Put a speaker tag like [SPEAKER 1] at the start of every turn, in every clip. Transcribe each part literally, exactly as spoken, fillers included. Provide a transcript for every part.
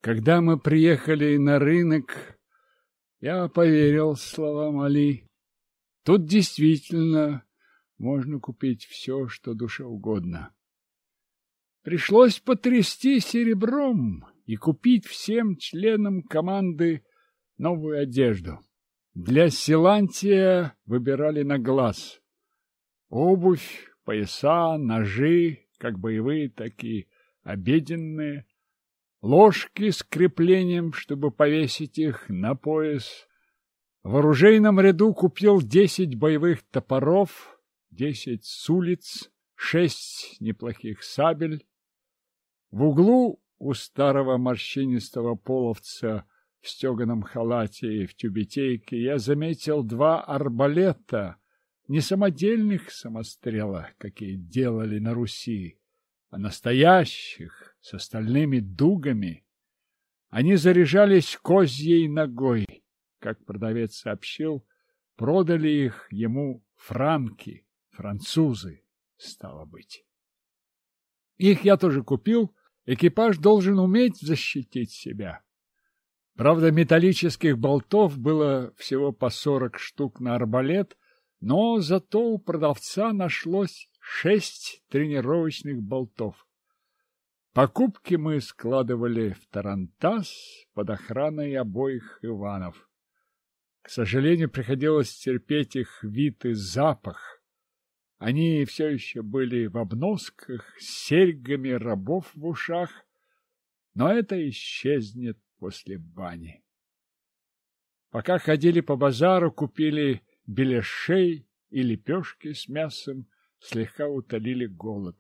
[SPEAKER 1] Когда мы приехали на рынок, я поверил словам Али. Тут действительно можно купить все, что душе угодно. Пришлось потрясти серебром и купить всем членам команды новую одежду. Для Силантия выбирали на глаз. Обувь, пояса, ножи, как боевые, так и обеденные, ложки с креплением, чтобы повесить их на пояс. В оружейном ряду купил десять боевых топоров, десять с улиц, шесть неплохих сабель. В углу у старого морщинистого половца в стеганом халате и в тюбетейке я заметил два арбалета, не самодельных самострела, какие делали на Руси, а настоящих, с остальными дугами. Они заряжались козьей ногой. Как продавец сообщил, продали их ему франки, французы, стало быть. Их я тоже купил. Экипаж должен уметь защитить себя. Правда, металлических болтов было всего по сорок штук на арбалет, но зато у продавца нашлось шесть тренировочных болтов. Покупки мы складывали в тарантас под охраной обоих Иванов. К сожалению, приходилось терпеть их вид и запах. Они все еще были в обносках, с серьгами рабов в ушах, но это исчезнет после бани. Пока ходили по базару, купили беляшей и лепешки с мясом, слегка утолили голод.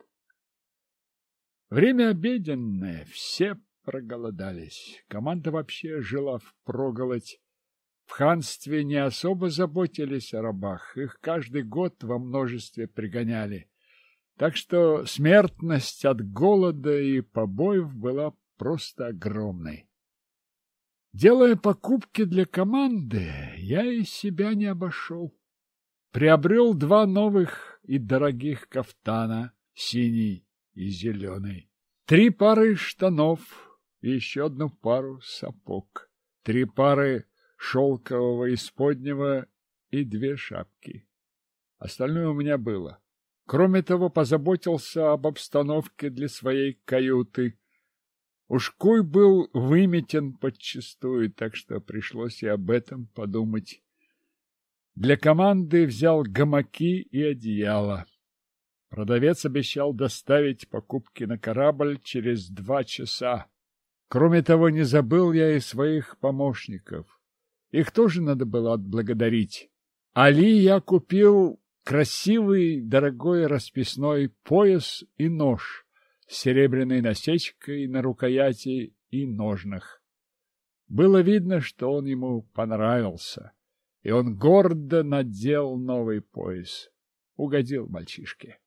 [SPEAKER 1] Время обеденное, все проголодались. Команда вообще жила впроголодь. В ханстве не особо заботились о рабах, их каждый год во множестве пригоняли. Так что смертность от голода и побоев была просто огромной. Делая покупки для команды, я и себя не обошел. Приобрел два новых и дорогих кафтана, синий и зеленый, три пары штанов и еще одну пару сапог, три пары шелкового исподнего и две шапки. Остальное у меня было. Кроме того, позаботился об обстановке для своей каюты. Ушкуй был выметен подчистую, так что пришлось и об этом подумать. Для команды взял гамаки и одеяло. Продавец обещал доставить покупки на корабль через два часа. Кроме того, не забыл я и своих помощников. Их тоже надо было отблагодарить. Али я купил красивый, дорогой расписной пояс и нож с серебряной насечкой на рукояти и ножнах. Было видно, что он ему понравился, и он гордо надел новый пояс. Угодил мальчишке.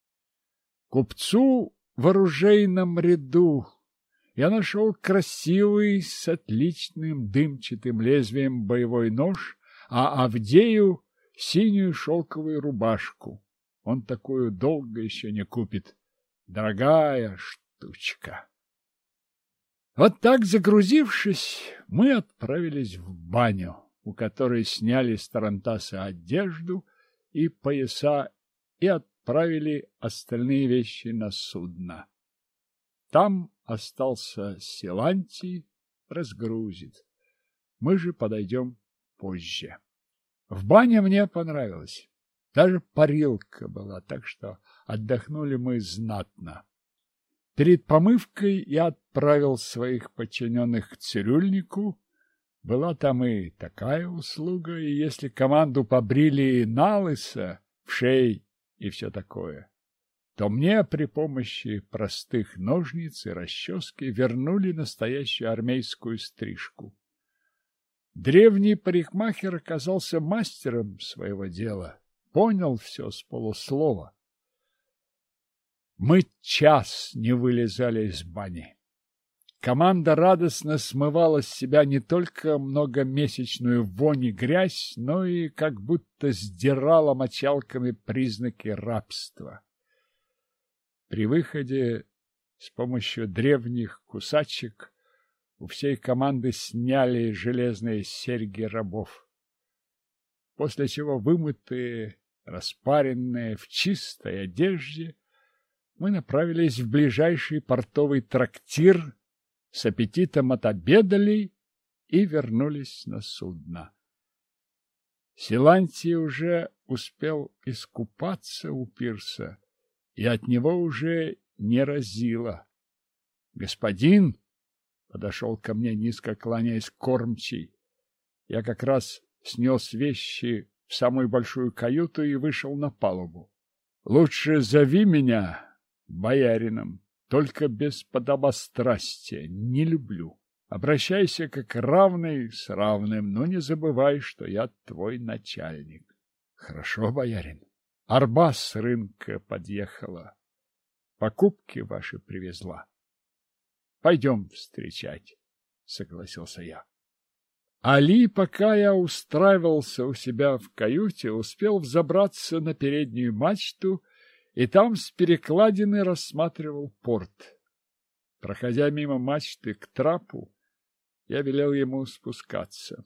[SPEAKER 1] Купцу в оружейном ряду я нашел красивый с отличным дымчатым лезвием боевой нож, а Авдею — синюю шелковую рубашку. Он такую долго еще не купит. Дорогая штучка. Вот так, загрузившись, мы отправились в баню, у которой сняли с тарантаса одежду и пояса и отправили остальные вещи на судно. Там остался Силантий, разгрузит. Мы же подойдем позже. В бане мне понравилось. Даже парилка была, так что отдохнули мы знатно. Перед помывкой я отправил своих подчиненных к цирюльнику. Была там и такая услуга, и если команду побрили налысо, в шей и все такое, то мне при помощи простых ножниц и расчески вернули настоящую армейскую стрижку. Древний парикмахер оказался мастером своего дела, понял все с полуслова. Мы час не вылезали из бани. Команда радостно смывала с себя не только многомесячную вонь и грязь, но и как будто сдирала мочалками признаки рабства. При выходе с помощью древних кусачек у всей команды сняли железные серьги рабов. После чего вымытые, распаренные, в чистой одежде, мы направились в ближайший портовый трактир, с аппетитом отобедали и вернулись на судно. Силантий уже успел искупаться у пирса, и от него уже не разило. «Господин!» — подошел ко мне, низко кланяясь, кормчий. Я как раз снес вещи в самую большую каюту и вышел на палубу. «Лучше зови меня боярином, только без подобострастия, не люблю. Обращайся как равный с равным, но не забывай, что я твой начальник». «Хорошо, боярин. Арба с рынка подъехала. Покупки ваши привезла. Пойдем встречать», — согласился я. Али, пока я устраивался у себя в каюте, успел взобраться на переднюю мачту и там с перекладины рассматривал порт. Проходя мимо мачты к трапу, я велел ему спускаться.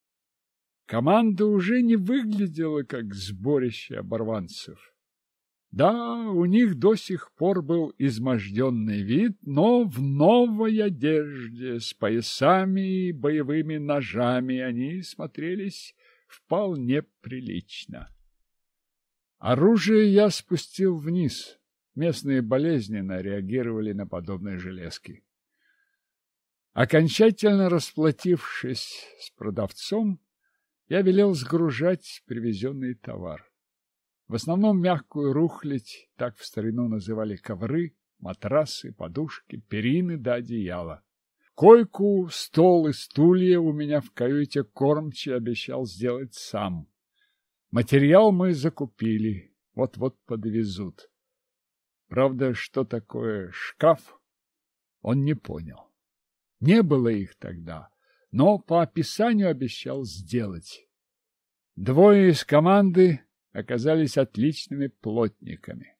[SPEAKER 1] Команда уже не выглядела как сборище оборванцев. Да, у них до сих пор был изможденный вид, но в новой одежде, с поясами и боевыми ножами они смотрелись вполне прилично. Оружие я спустил вниз. Местные болезненно реагировали на подобные железки. Окончательно расплатившись с продавцом, я велел сгружать привезенный товар. В основном мягкую рухлядь, так в старину называли ковры, матрасы, подушки, перины да одеяла. Койку, стол и стулья у меня в каюте кормчий обещал сделать сам. Материал мы закупили, вот-вот подвезут. Правда, что такое шкаф, он не понял. Не было их тогда, но по описанию обещал сделать. Двое из команды оказались отличными плотниками.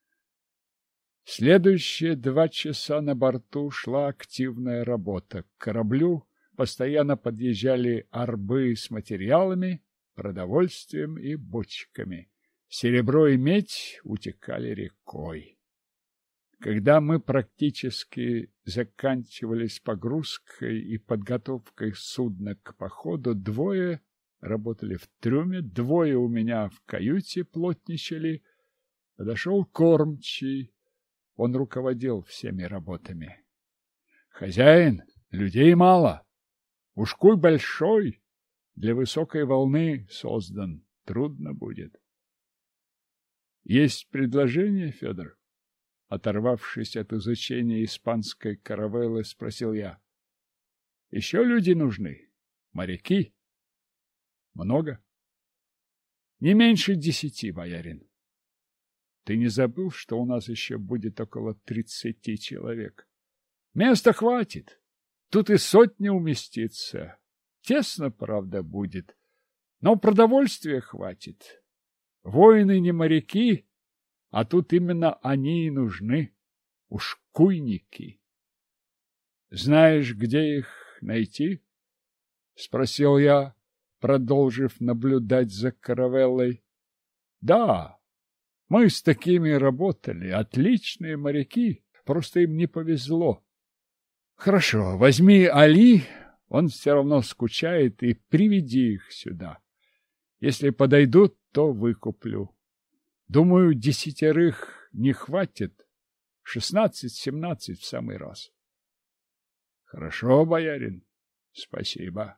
[SPEAKER 1] Следующие два часа на борту шла активная работа. К кораблю постоянно подъезжали арбы с материалами, продовольствием и бочками. Серебро и медь утекали рекой. Когда мы практически заканчивали с погрузкой и подготовкой судна к походу, двое работали в трюме, двое у меня в каюте плотничали. Подошел кормчий, он руководил всеми работами. «Хозяин, людей мало, ушкуй большой, для высокой волны создан, трудно будет». «Есть предложение, Федор?» Оторвавшись от изучения испанской каравеллы, спросил я. «Еще люди нужны? Моряки?» «Много?» «Не меньше десяти, боярин». «Ты не забыл, что у нас еще будет около тридцати человек?» «Места хватит. Тут и сотня уместится. Тесно, правда, будет, но продовольствия хватит. Воины не моряки, а тут именно они и нужны, ушкуйники». «Знаешь, где их найти?» — спросил я, продолжив наблюдать за каравеллой. «Да, мы с такими работали, отличные моряки, просто им не повезло». «Хорошо, возьми Али, он все равно скучает, и приведи их сюда. Если подойдут, то выкуплю. Думаю, десятерых не хватит, шестнадцать-семнадцать в самый раз». «Хорошо, боярин, спасибо».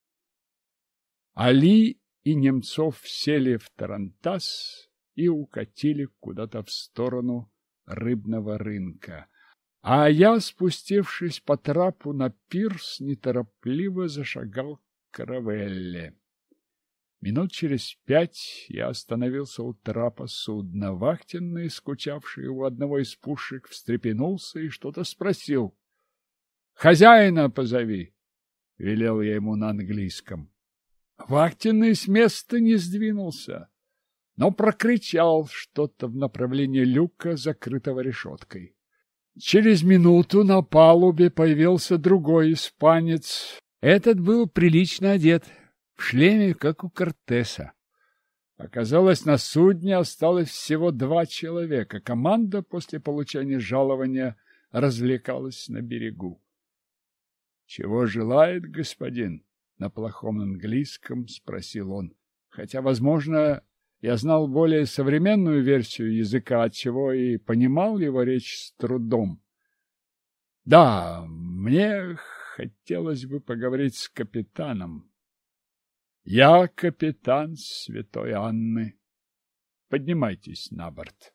[SPEAKER 1] Али и Немцов сели в тарантас и укатили куда-то в сторону рыбного рынка. А я, спустившись по трапу на пирс, неторопливо зашагал к каравелле. Минут через пять я остановился у трапа судна. Вахтенный, скучавший у одного из пушек, встрепенулся и что-то спросил. «Хозяина позови!» — велел я ему на английском. Вахтенный с места не сдвинулся, но прокричал что-то в направлении люка, закрытого решеткой. Через минуту на палубе появился другой испанец. Этот был прилично одет, в шлеме, как у Кортеса. Оказалось, на судне осталось всего два человека. Команда после получения жалования развлекалась на берегу. — Чего желает господин? — на плохом английском спросил он. Хотя, возможно, я знал более современную версию языка, отчего и понимал его речь с трудом. — Да, мне хотелось бы поговорить с капитаном. — Я капитан Святой Анны. Поднимайтесь на борт.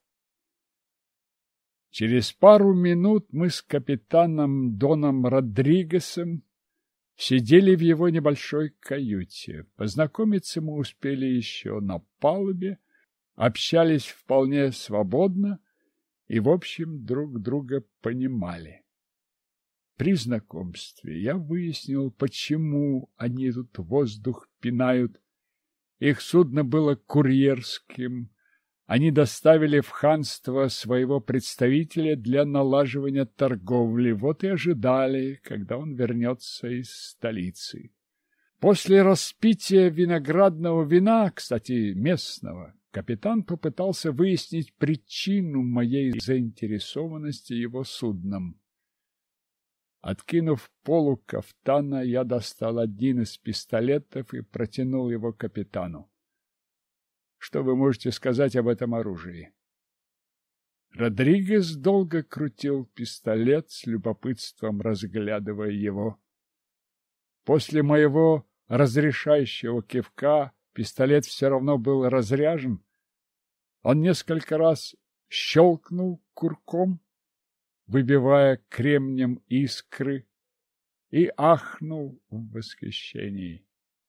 [SPEAKER 1] Через пару минут мы с капитаном Доном Родригесом сидели в его небольшой каюте. Познакомиться мы успели еще на палубе, общались вполне свободно и, в общем, друг друга понимали. При знакомстве я выяснил, почему они тут воздух пинают. Их судно было курьерским. Они доставили в ханство своего представителя для налаживания торговли. Вот и ожидали, когда он вернется из столицы. После распития виноградного вина, кстати, местного, капитан попытался выяснить причину моей заинтересованности его судном. Откинув полу кафтана, я достал один из пистолетов и протянул его капитану. Что вы можете сказать об этом оружии? Родригес долго крутил пистолет, с любопытством разглядывая его. После моего разрешающего кивка пистолет все равно был разряжен. Он несколько раз щелкнул курком, выбивая кремнем искры, и ахнул в восхищении.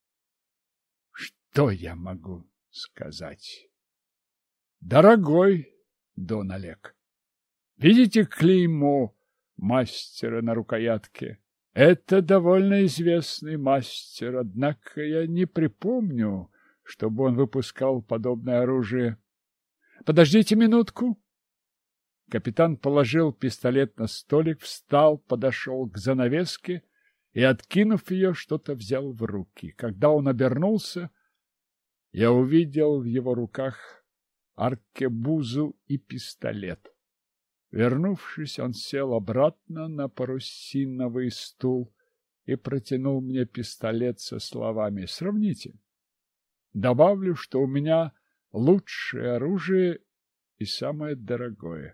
[SPEAKER 1] Что я могу сказать? Дорогой Дон Олег, видите клеймо мастера на рукоятке? Это довольно известный мастер, однако я не припомню, чтобы он выпускал подобное оружие. Подождите минутку. Капитан положил пистолет на столик, встал, подошел к занавеске и, откинув ее, что-то взял в руки. Когда он обернулся, я увидел в его руках аркебузу и пистолет. Вернувшись, он сел обратно на парусиновый стул и протянул мне пистолет со словами: «Сравните. Добавлю, что у меня лучшее оружие и самое дорогое».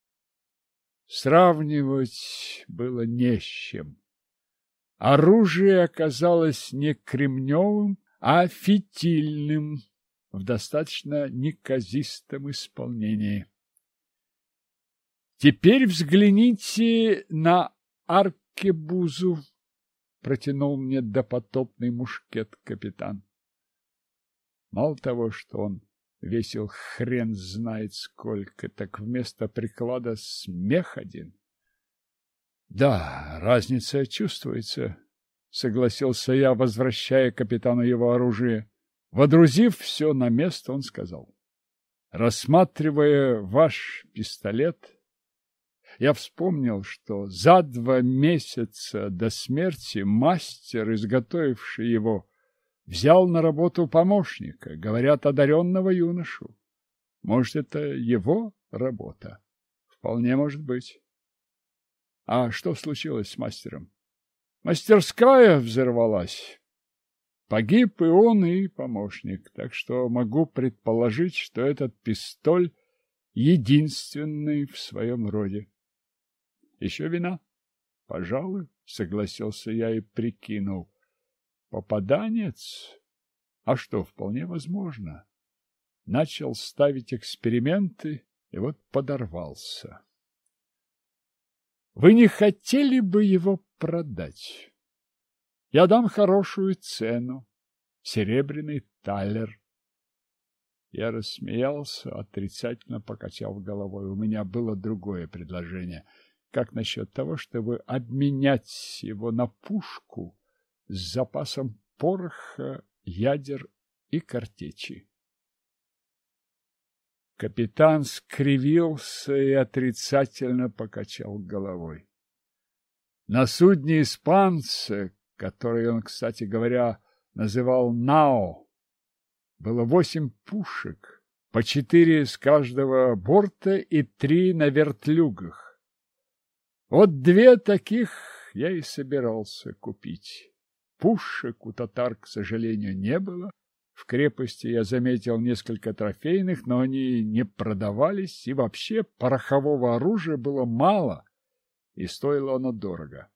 [SPEAKER 1] Сравнивать было не с чем. Оружие оказалось не кремневым, а фитильным в достаточно неказистом исполнении. «Теперь взгляните на аркебузу», — протянул мне допотопный мушкет капитан. Мало того, что он весил хрен знает сколько, так вместо приклада смех один. — Да, разница чувствуется, — согласился я, возвращая капитану его оружие. Водрузив все на место, он сказал: — Рассматривая ваш пистолет, я вспомнил, что за два месяца до смерти мастер, изготовивший его, взял на работу помощника, говорят, одаренного юношу. Может, это его работа? Вполне может быть. А что случилось с мастером? Мастерская взорвалась. Погиб и он, и помощник, так что могу предположить, что этот пистоль единственный в своем роде. Еще вина? Пожалуй, согласился я и прикинул. Попаданец? А что, вполне возможно. Начал ставить эксперименты и вот подорвался. Вы не хотели бы его продать? Я дам хорошую цену. Серебряный талер. Я рассмеялся, отрицательно покачав головой. У меня было другое предложение. Как насчет того, чтобы обменять его на пушку с запасом пороха, ядер и картечи? Капитан скривился и отрицательно покачал головой. На судне испанца, который он, кстати говоря, называл «Нао», было восемь пушек, по четыре с каждого борта и три на вертлюгах. Вот две таких я и собирался купить. Пушек у татар, к сожалению, не было. В крепости я заметил несколько трофейных, но они не продавались, и вообще порохового оружия было мало, и стоило оно дорого.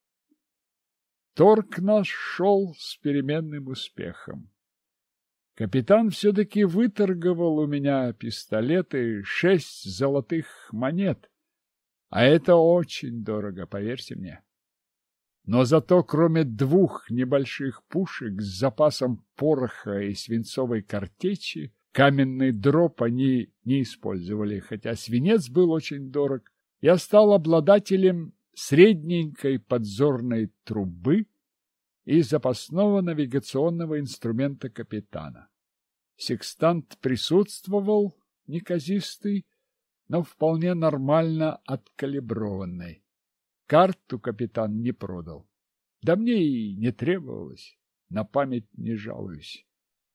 [SPEAKER 1] Торг наш шел с переменным успехом. Капитан все-таки выторговал у меня пистолеты шесть золотых монет, а это очень дорого, поверьте мне. Но зато кроме двух небольших пушек с запасом пороха и свинцовой картечи, каменный дроб они не использовали, хотя свинец был очень дорог. Я стал обладателем средненькой подзорной трубы и запасного навигационного инструмента капитана. Секстант присутствовал, неказистый, но вполне нормально откалиброванный. Карту капитан не продал. Да мне и не требовалось, на память не жалуюсь.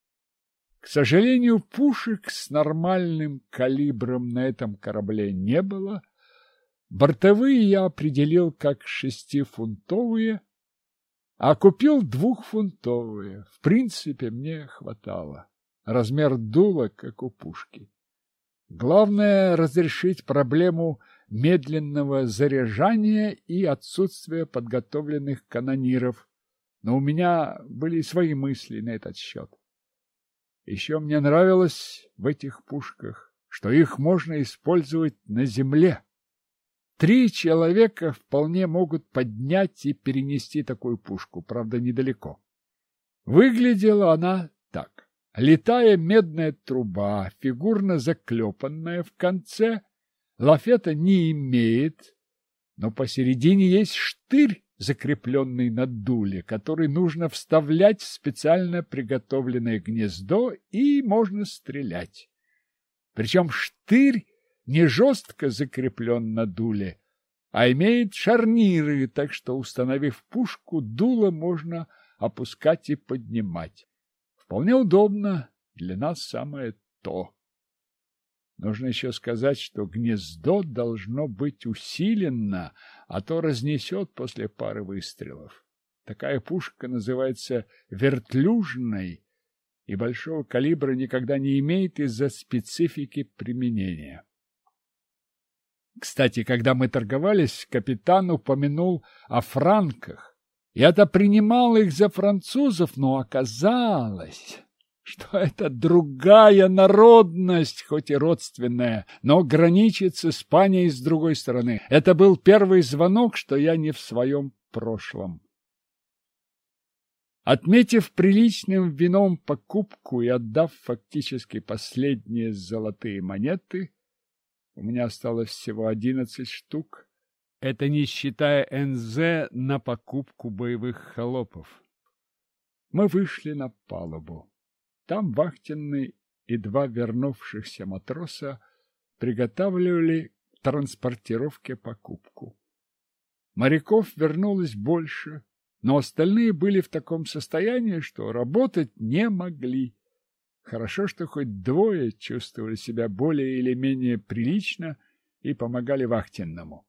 [SPEAKER 1] К сожалению, пушек с нормальным калибром на этом корабле не было. Бортовые я определил как шестифунтовые, а купил двухфунтовые. В принципе, мне хватало. Размер дула, как у пушки. Главное — разрешить проблему медленного заряжания и отсутствия подготовленных канониров. Но у меня были свои мысли на этот счет. Еще мне нравилось в этих пушках, что их можно использовать на земле. Три человека вполне могут поднять и перенести такую пушку, правда, недалеко. Выглядела она так. Литая медная труба, фигурно заклепанная в конце, лафета не имеет, но посередине есть штырь, закрепленный на дуле, который нужно вставлять в специально приготовленное гнездо, и можно стрелять. Причем штырь не жестко закреплен на дуле, а имеет шарниры, так что, установив пушку, дуло можно опускать и поднимать. Вполне удобно, для нас самое то. Нужно еще сказать, что гнездо должно быть усилено, а то разнесет после пары выстрелов. Такая пушка называется вертлюжной и большого калибра никогда не имеет из-за специфики применения. Кстати, когда мы торговались, капитан упомянул о франках. Я-то принимал их за французов, но оказалось, что это другая народность, хоть и родственная, но граничит с Испанией с другой стороны. Это был первый звонок, что я не в своем прошлом. Отметив приличным вином покупку и отдав фактически последние золотые монеты, у меня осталось всего одиннадцать штук, это не считая эн зэ на покупку боевых холопов. Мы вышли на палубу. Там вахтенный и два вернувшихся матроса приготавливали к транспортировке покупку. Моряков вернулось больше, но остальные были в таком состоянии, что работать не могли. Хорошо, что хоть двое чувствовали себя более или менее прилично и помогали вахтенному.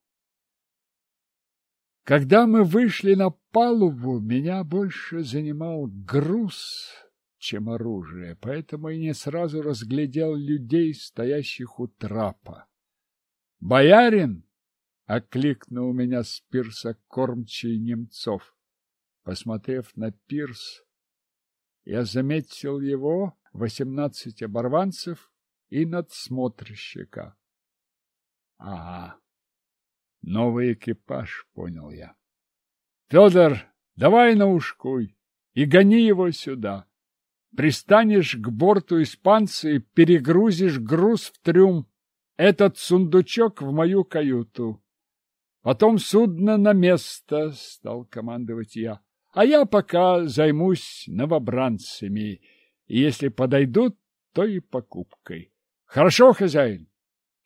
[SPEAKER 1] Когда мы вышли на палубу, меня больше занимал груз, чем оружие, поэтому и не сразу разглядел людей, стоящих у трапа. «Боярин!» — окликнул меня с пирса кормчий Немцов. Посмотрев на пирс, я заметил его, восемнадцать оборванцев и надсмотрщика. Ага, новый экипаж, понял я. Федор, давай на ушкуй и гони его сюда. Пристанешь к борту испанца и перегрузишь груз в трюм. Этот сундучок в мою каюту. Потом судно на место, стал командовать я. А я пока займусь новобранцами, и если подойдут, то и покупкой. Хорошо, хозяин?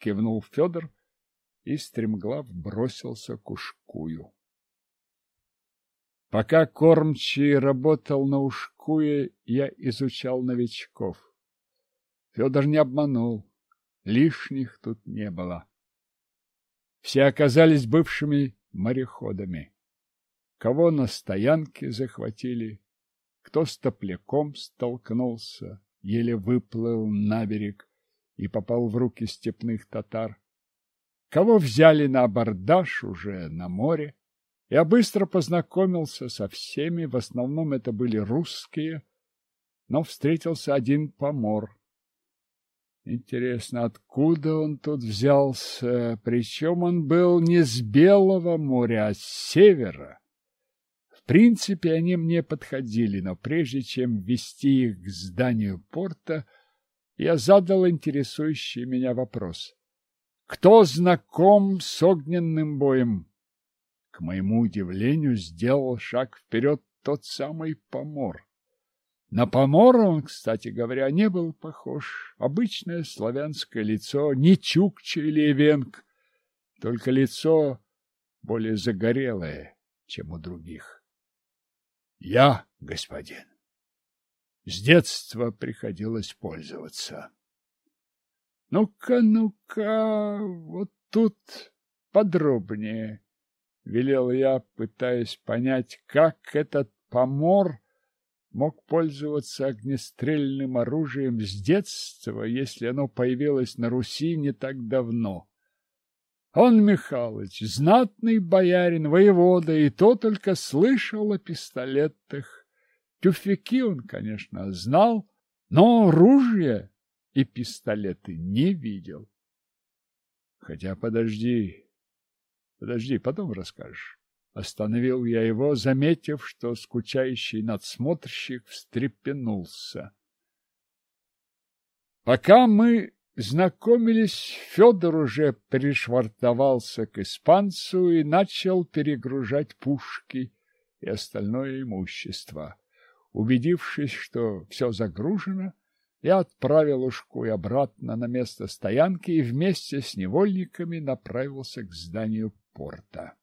[SPEAKER 1] кивнул Федор и стремглав бросился к Ушкую. Пока кормчий работал на Ушкуе, я изучал новичков. Федор не обманул, лишних тут не было. Все оказались бывшими мореходами. Кого на стоянке захватили, кто с топляком столкнулся, еле выплыл на берег и попал в руки степных татар. Кого взяли на абордаж уже на море. Я быстро познакомился со всеми, в основном это были русские, но встретился один помор. Интересно, откуда он тут взялся, причем он был не с Белого моря, а с севера. В принципе, они мне подходили, но прежде чем ввести их к зданию порта, я задал интересующий меня вопрос. Кто знаком с огненным боем? К моему удивлению, сделал шаг вперед тот самый помор. На помора он, кстати говоря, не был похож. Обычное славянское лицо, не чукча или эвенк, только лицо более загорелое, чем у других. Я, господин, с детства приходилось пользоваться. Ну-ка, ну-ка, вот тут подробнее, велел я, пытаясь понять, как этот помор мог пользоваться огнестрельным оружием с детства, если оно появилось на Руси не так давно. Он, Михалыч, знатный боярин, воевода, и то только слышал о пистолетах. Тюфяки он, конечно, знал, но ружья и пистолеты не видел. Хотя подожди, подожди, потом расскажешь. Остановил я его, заметив, что скучающий надсмотрщик встрепенулся. Пока мы знакомились, Федор уже пришвартовался к испанцу и начал перегружать пушки и остальное имущество. Убедившись, что все загружено, я отправил Ушкуй обратно на место стоянки и вместе с невольниками направился к зданию порта.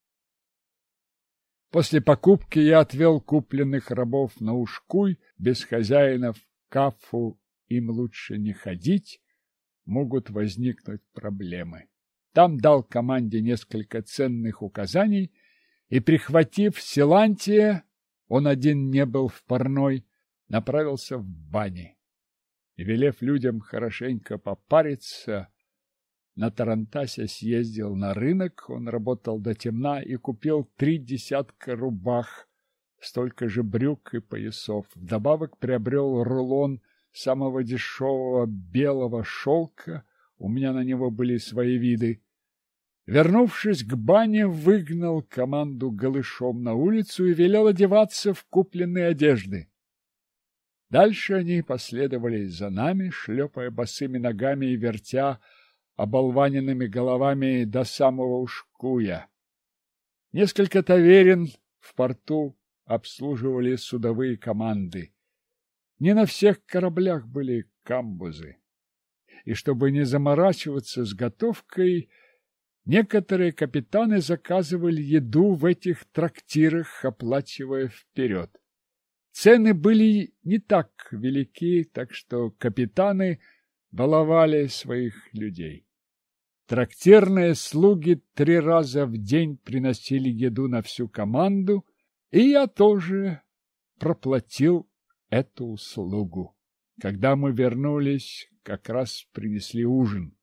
[SPEAKER 1] После покупки я отвел купленных рабов на Ушкуй, без хозяина в Кафу им лучше не ходить, могут возникнуть проблемы. Там дал команде несколько ценных указаний и, прихватив Силантия, он один не был в парной, направился в бани. И, велев людям хорошенько попариться, на тарантасе съездил на рынок, он работал до темна и купил три десятка рубах, столько же брюк и поясов. Вдобавок приобрел рулон самого дешевого белого шелка, у меня на него были свои виды. Вернувшись к бане, выгнал команду голышом на улицу и велел одеваться в купленные одежды. Дальше они последовали за нами, шлепая босыми ногами и вертя оболваненными головами до самого Ушкуя. Несколько таверен в порту обслуживали судовые команды. Не на всех кораблях были камбузы. И чтобы не заморачиваться с готовкой, некоторые капитаны заказывали еду в этих трактирах, оплачивая вперед. Цены были не так велики, так что капитаны баловали своих людей. Трактирные слуги три раза в день приносили еду на всю команду, и я тоже проплатил эту услугу. Когда мы вернулись, как раз принесли ужин.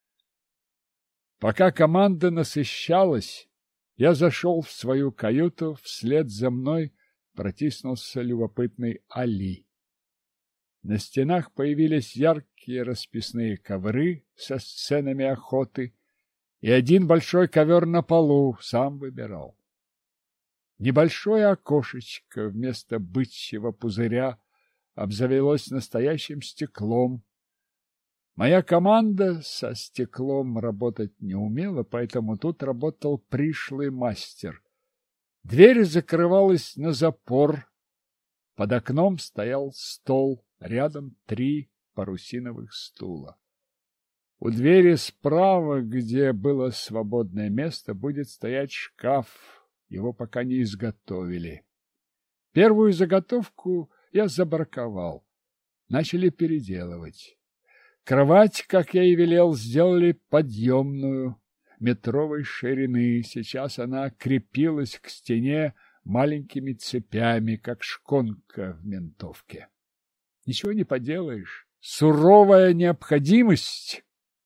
[SPEAKER 1] Пока команда насыщалась, я зашел в свою каюту, вслед за мной протиснулся любопытный Али. На стенах появились яркие расписные ковры со сценами охоты, и один большой ковер на полу сам выбирал. Небольшое окошечко вместо бычьего пузыря обзавелось настоящим стеклом. Моя команда со стеклом работать не умела, поэтому тут работал пришлый мастер. Дверь закрывалась на запор. Под окном стоял стол, рядом три парусиновых стула. У двери справа, где было свободное место, будет стоять шкаф. Его пока не изготовили. Первую заготовку я забраковал. Начали переделывать. Кровать, как я и велел, сделали подъемную, метровой ширины. Сейчас она крепилась к стене маленькими цепями, как шконка в ментовке. Ничего не поделаешь. Суровая необходимость.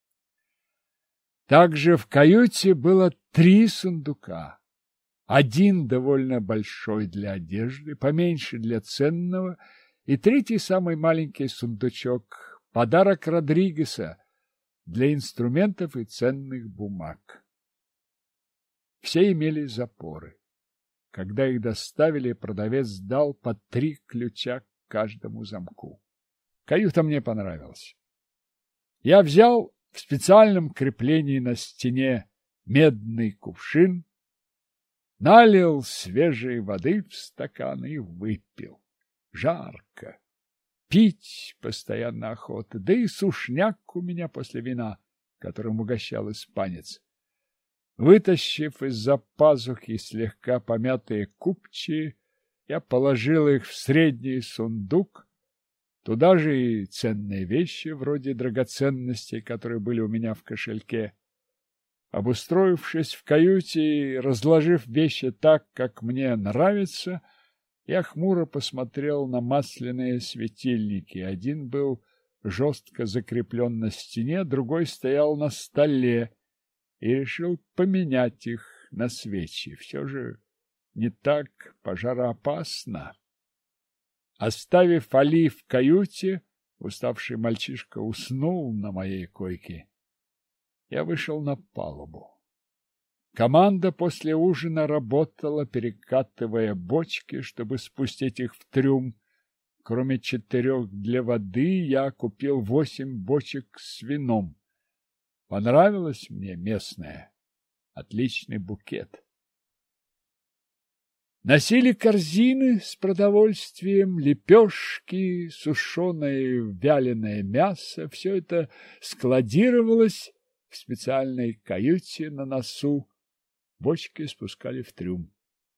[SPEAKER 1] Также в каюте было три сундука. Один довольно большой для одежды, поменьше для ценного, и третий самый маленький сундучок – подарок Родригеса для инструментов и ценных бумаг. Все имели запоры. Когда их доставили, продавец дал по три ключа к каждому замку. Каюта мне понравилась. Я взял в специальном креплении на стене медный кувшин, налил свежей воды в стакан и выпил. Жарко. Пить постоянно охота, да и сушняк у меня после вина, которым угощал испанец. Вытащив из-за пазухи слегка помятые купчи, я положил их в средний сундук, туда же и ценные вещи, вроде драгоценностей, которые были у меня в кошельке. Обустроившись в каюте и разложив вещи так, как мне нравится, я хмуро посмотрел на масляные светильники. Один был жестко закреплен на стене, другой стоял на столе, и решил поменять их на свечи. Все же не так пожароопасно. Оставив Али в каюте, уставший мальчишка уснул на моей койке. Я вышел на палубу. Команда после ужина работала, перекатывая бочки, чтобы спустить их в трюм. Кроме четырех для воды, я купил восемь бочек с вином. Понравилось мне местное. Отличный букет. Носили корзины с продовольствием, лепешки, сушеное вяленое мясо. Все это складировалось в специальной каюте на носу. Бочки спускали в трюм.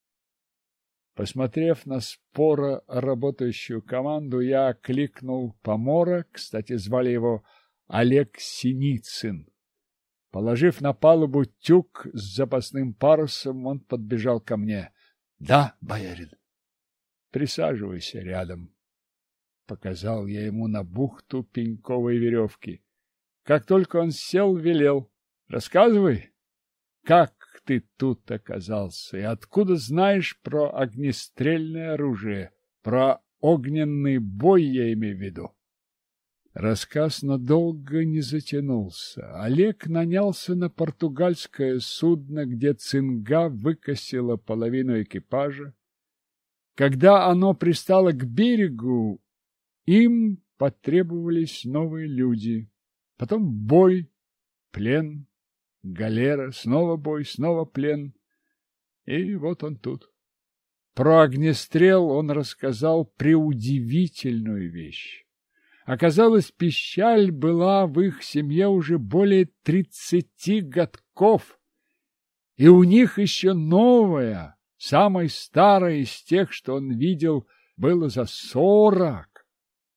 [SPEAKER 1] Посмотрев на споро работающую команду, я кликнул помора, кстати, звали его Олег Синицын. Положив на палубу тюк с запасным парусом, он подбежал ко мне. — Да, боярин. — Присаживайся рядом. Показал я ему на бухту пеньковой веревки. Как только он сел, велел. — Рассказывай, как ты тут оказался и откуда знаешь про огнестрельное оружие, про огненный бой, я имею в виду. Рассказ надолго не затянулся. Олег нанялся на португальское судно, где цинга выкосила половину экипажа. Когда оно пристало к берегу, им потребовались новые люди. Потом бой, плен, галера, снова бой, снова плен. И вот он тут. Про огнестрел он рассказал преудивительную вещь. Оказалось, пищаль была в их семье уже более тридцати годков, и у них еще новая, самая старая из тех, что он видел, было за сорок.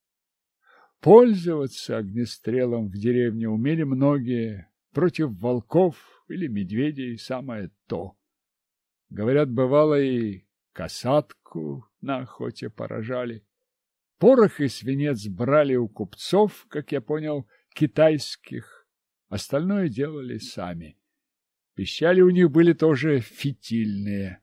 [SPEAKER 1] Пользоваться огнестрелом в деревне умели многие, против волков или медведей самое то. Говорят, бывало и касатку на охоте поражали. Порох и свинец брали у купцов, как я понял, китайских. Остальное делали сами. Пищали у них были тоже фитильные.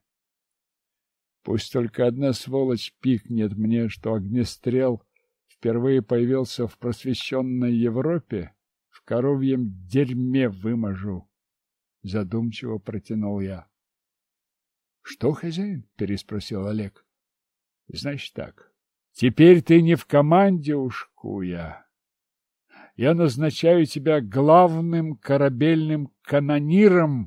[SPEAKER 1] Пусть только одна сволочь пикнет мне, что огнестрел впервые появился в просвещенной Европе, в коровьем дерьме вымажу. Задумчиво протянул я. — Что, хозяин? — переспросил Олег. — Значит так. Теперь ты не в команде Ушкуя. Я назначаю тебя главным корабельным канониром,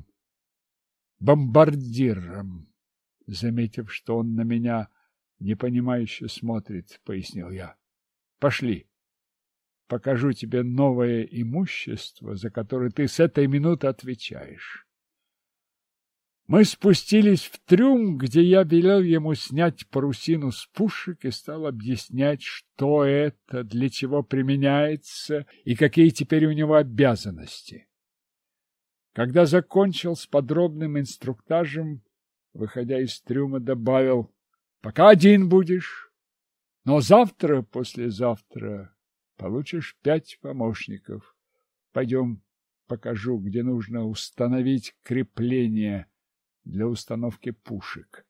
[SPEAKER 1] бомбардиром. Заметив, что он на меня непонимающе смотрит, пояснил я. Пошли. покажу тебе новое имущество, за которое ты с этой минуты отвечаешь. Мы спустились в трюм, где я велел ему снять парусину с пушек и стал объяснять, что это, для чего применяется и какие теперь у него обязанности. Когда закончил с подробным инструктажем, выходя из трюма, добавил: «Пока один будешь, но завтра, послезавтра получишь пять помощников. Пойдем, покажу, где нужно установить крепление для установки пушек».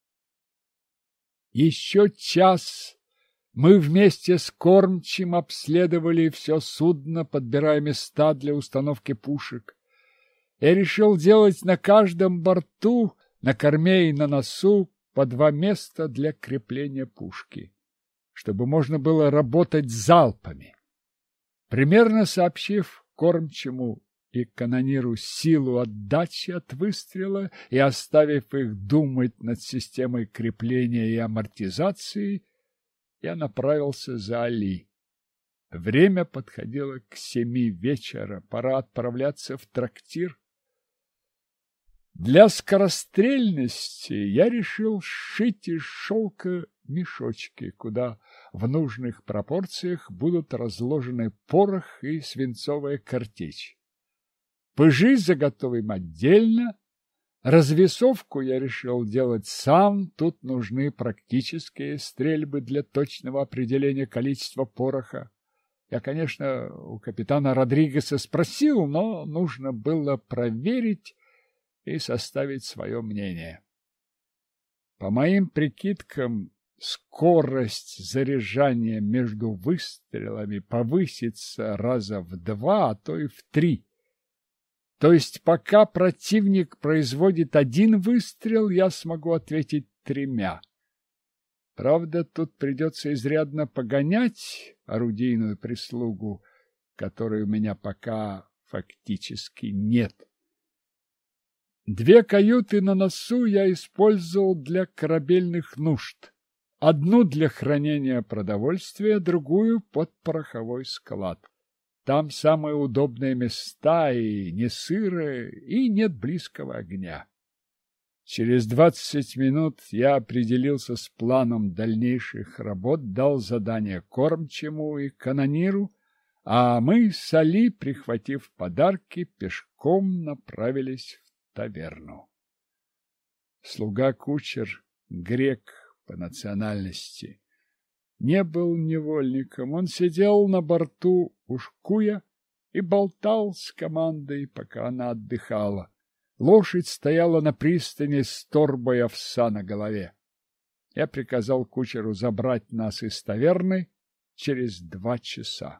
[SPEAKER 1] Еще час мы вместе с кормчим обследовали все судно, подбирая места для установки пушек. Я решил делать на каждом борту, на корме и на носу, по два места для крепления пушки, чтобы можно было работать залпами. Примерно сообщив кормчему и канониру силу отдачи от выстрела и оставив их думать над системой крепления и амортизации, я направился за Али. Время подходило к семи вечера, пора отправляться в трактир. Для скорострельности я решил сшить из шелка мешочки, куда в нужных пропорциях будут разложены порох и свинцовая картечь. Пыжи заготовим отдельно. Развесовку я решил делать сам. Тут нужны практические стрельбы для точного определения количества пороха. Я, конечно, у капитана Родригеса спросил, но нужно было проверить и составить свое мнение. По моим прикидкам, скорость заряжания между выстрелами повысится раза в два, а то и в три. То есть пока противник производит один выстрел, я смогу ответить тремя. Правда, тут придется изрядно погонять орудийную прислугу, которой у меня пока фактически нет. Две каюты на носу я использовал для корабельных нужд. Одну для хранения продовольствия, другую под пороховой склад. Там самые удобные места, и не сыро, и нет близкого огня. Через двадцать минут я определился с планом дальнейших работ, дал задание кормчему и канониру, а мы с Али, прихватив подарки, пешком направились в таверну. Слуга-кучер, грек по национальности, не был невольником. Он сидел на борту Ушкуя и болтал с командой, пока она отдыхала. Лошадь стояла на пристани с торбой овса на голове. Я приказал кучеру забрать нас из таверны через два часа.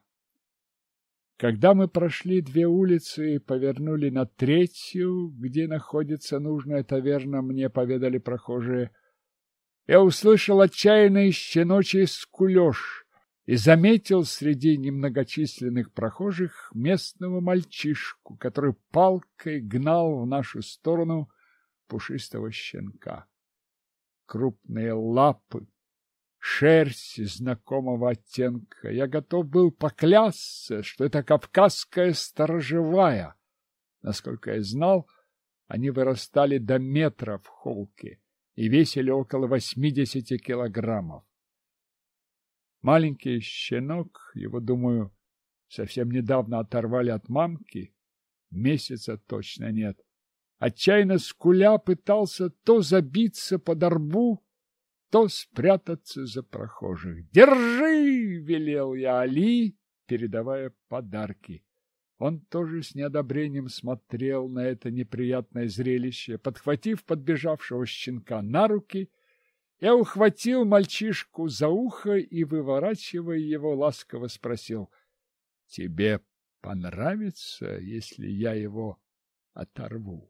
[SPEAKER 1] Когда мы прошли две улицы и повернули на третью, где находится нужная таверна, мне поведали прохожие, я услышал отчаянный щеночий скулеж и заметил среди немногочисленных прохожих местного мальчишку, который палкой гнал в нашу сторону пушистого щенка. Крупные лапы, шерсть знакомого оттенка. Я готов был поклясться, что это кавказская сторожевая. Насколько я знал, они вырастали до метра в холке и весили около восьмидесяти килограммов. Маленький щенок, его, думаю, совсем недавно оторвали от мамки, месяца точно нет. Отчаянно скуля пытался то забиться под арбу, то спрятаться за прохожих. «Держи!» — велел я Али, передавая подарки. Он тоже с неодобрением смотрел на это неприятное зрелище. Подхватив подбежавшего щенка на руки, я ухватил мальчишку за ухо и, выворачивая его, ласково спросил: «Тебе понравится, если я его оторву?»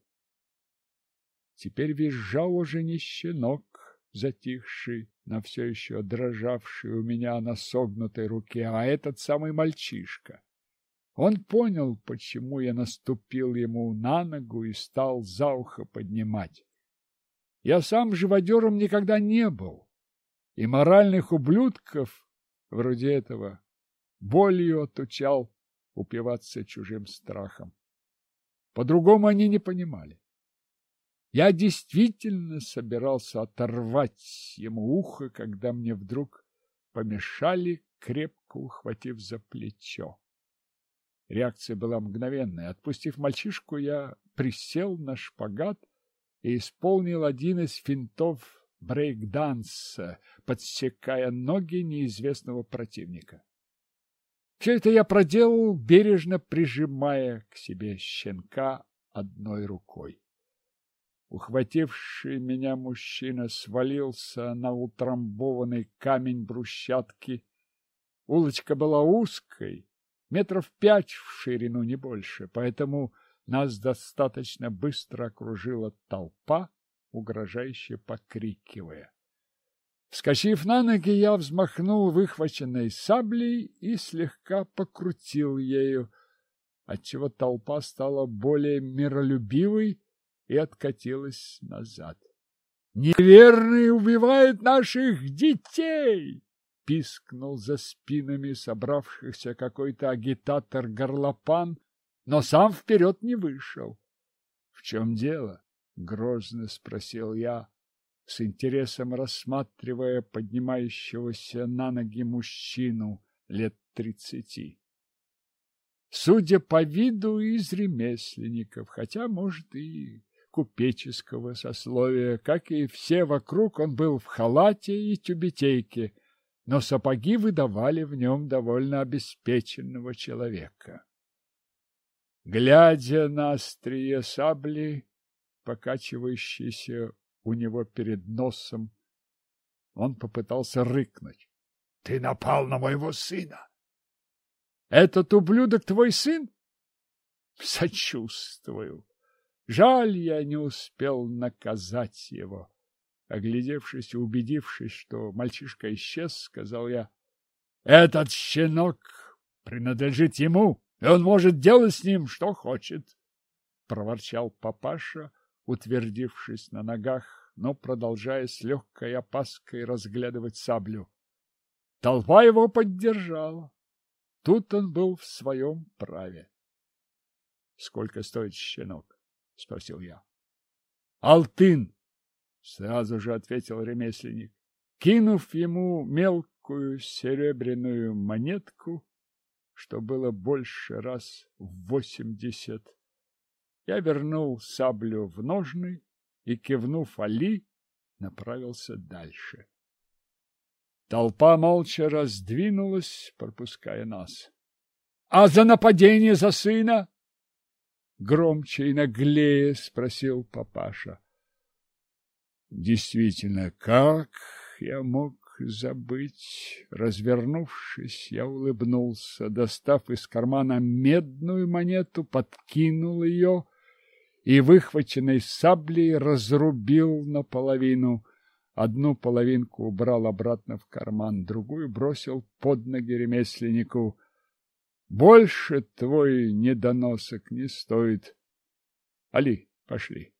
[SPEAKER 1] Теперь визжал уже не щенок, затихший, но все еще дрожавший у меня на согнутой руке, а этот самый мальчишка. Он понял, почему я наступил ему на ногу и стал за ухо поднимать. Я сам живодером никогда не был, и моральных ублюдков, вроде этого, болью отучал упиваться чужим страхом. По-другому они не понимали. Я действительно собирался оторвать ему ухо, когда мне вдруг помешали, крепко ухватив за плечо. Реакция была мгновенная. Отпустив мальчишку, я присел на шпагат и исполнил один из финтов брейк-данса, подсекая ноги неизвестного противника. Все это я проделал, бережно прижимая к себе щенка одной рукой. Ухвативший меня мужчина свалился на утрамбованный камень брусчатки. Улочка была узкой, метров пять в ширину, не больше, поэтому нас достаточно быстро окружила толпа, угрожающе покрикивая. Вскочив на ноги, я взмахнул выхваченной саблей и слегка покрутил ею, отчего толпа стала более миролюбивой и откатилась назад. «Неверный убивает наших детей!» — пискнул за спинами собравшихся какой-то агитатор-горлопан, но сам вперед не вышел. — В чем дело? — грозно спросил я, с интересом рассматривая поднимающегося на ноги мужчину лет тридцати. Судя по виду, из ремесленников, хотя, может, и купеческого сословия, как и все вокруг, он был в халате и тюбетейке, но сапоги выдавали в нем довольно обеспеченного человека. Глядя на острие сабли, покачивающейся у него перед носом, он попытался рыкнуть. — Ты напал на моего сына! — Этот ублюдок твой сын? — Сочувствую. Жаль, я не успел наказать его. Оглядевшись и убедившись, что мальчишка исчез, сказал я: — Этот щенок принадлежит ему, и он может делать с ним, что хочет, — проворчал папаша, утвердившись на ногах, но продолжая с легкой опаской разглядывать саблю. Толпа его поддержала. Тут он был в своем праве. — Сколько стоит щенок? — спросил я. — Алтын! — сразу же ответил ремесленник. Кинув ему мелкую серебряную монетку, что было больше раз в восемьдесят, я вернул саблю в ножны и, кивнув Али, направился дальше. Толпа молча раздвинулась, пропуская нас. — А за нападение за сына? — громче и наглее спросил папаша. Действительно, как я мог забыть? Развернувшись, я улыбнулся, достав из кармана медную монету, подкинул ее и выхваченной саблей разрубил наполовину. Одну половинку убрал обратно в карман, другую бросил под ноги ремесленнику. Больше твой недоносок не стоит. Али, пошли.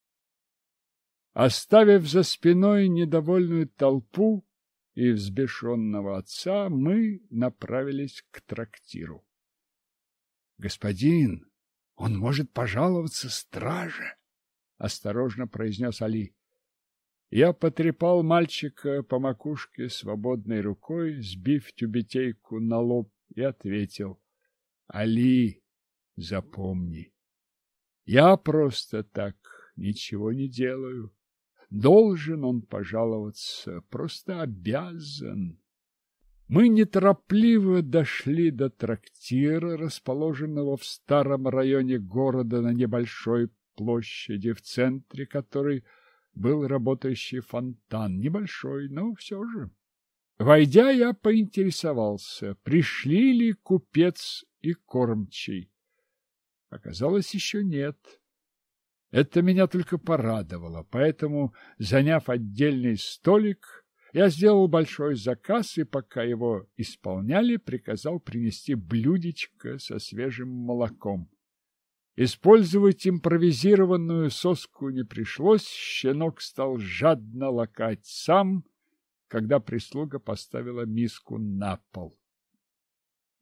[SPEAKER 1] Оставив за спиной недовольную толпу и взбешенного отца, мы направились к трактиру. — Господин, он может пожаловаться страже, — осторожно произнес Али. Я потрепал мальчика по макушке свободной рукой, сбив тюбетейку на лоб, и ответил: — Али, запомни, я просто так ничего не делаю. Должен он пожаловаться, просто обязан. Мы неторопливо дошли до трактира, расположенного в старом районе города на небольшой площади, в центре которой был работающий фонтан, небольшой, но все же. Войдя, я поинтересовался, пришли ли купец и кормчий. Оказалось, еще нет. Это меня только порадовало, поэтому, заняв отдельный столик, я сделал большой заказ и, пока его исполняли, приказал принести блюдечко со свежим молоком. Использовать импровизированную соску не пришлось, щенок стал жадно лакать сам, когда прислуга поставила миску на пол.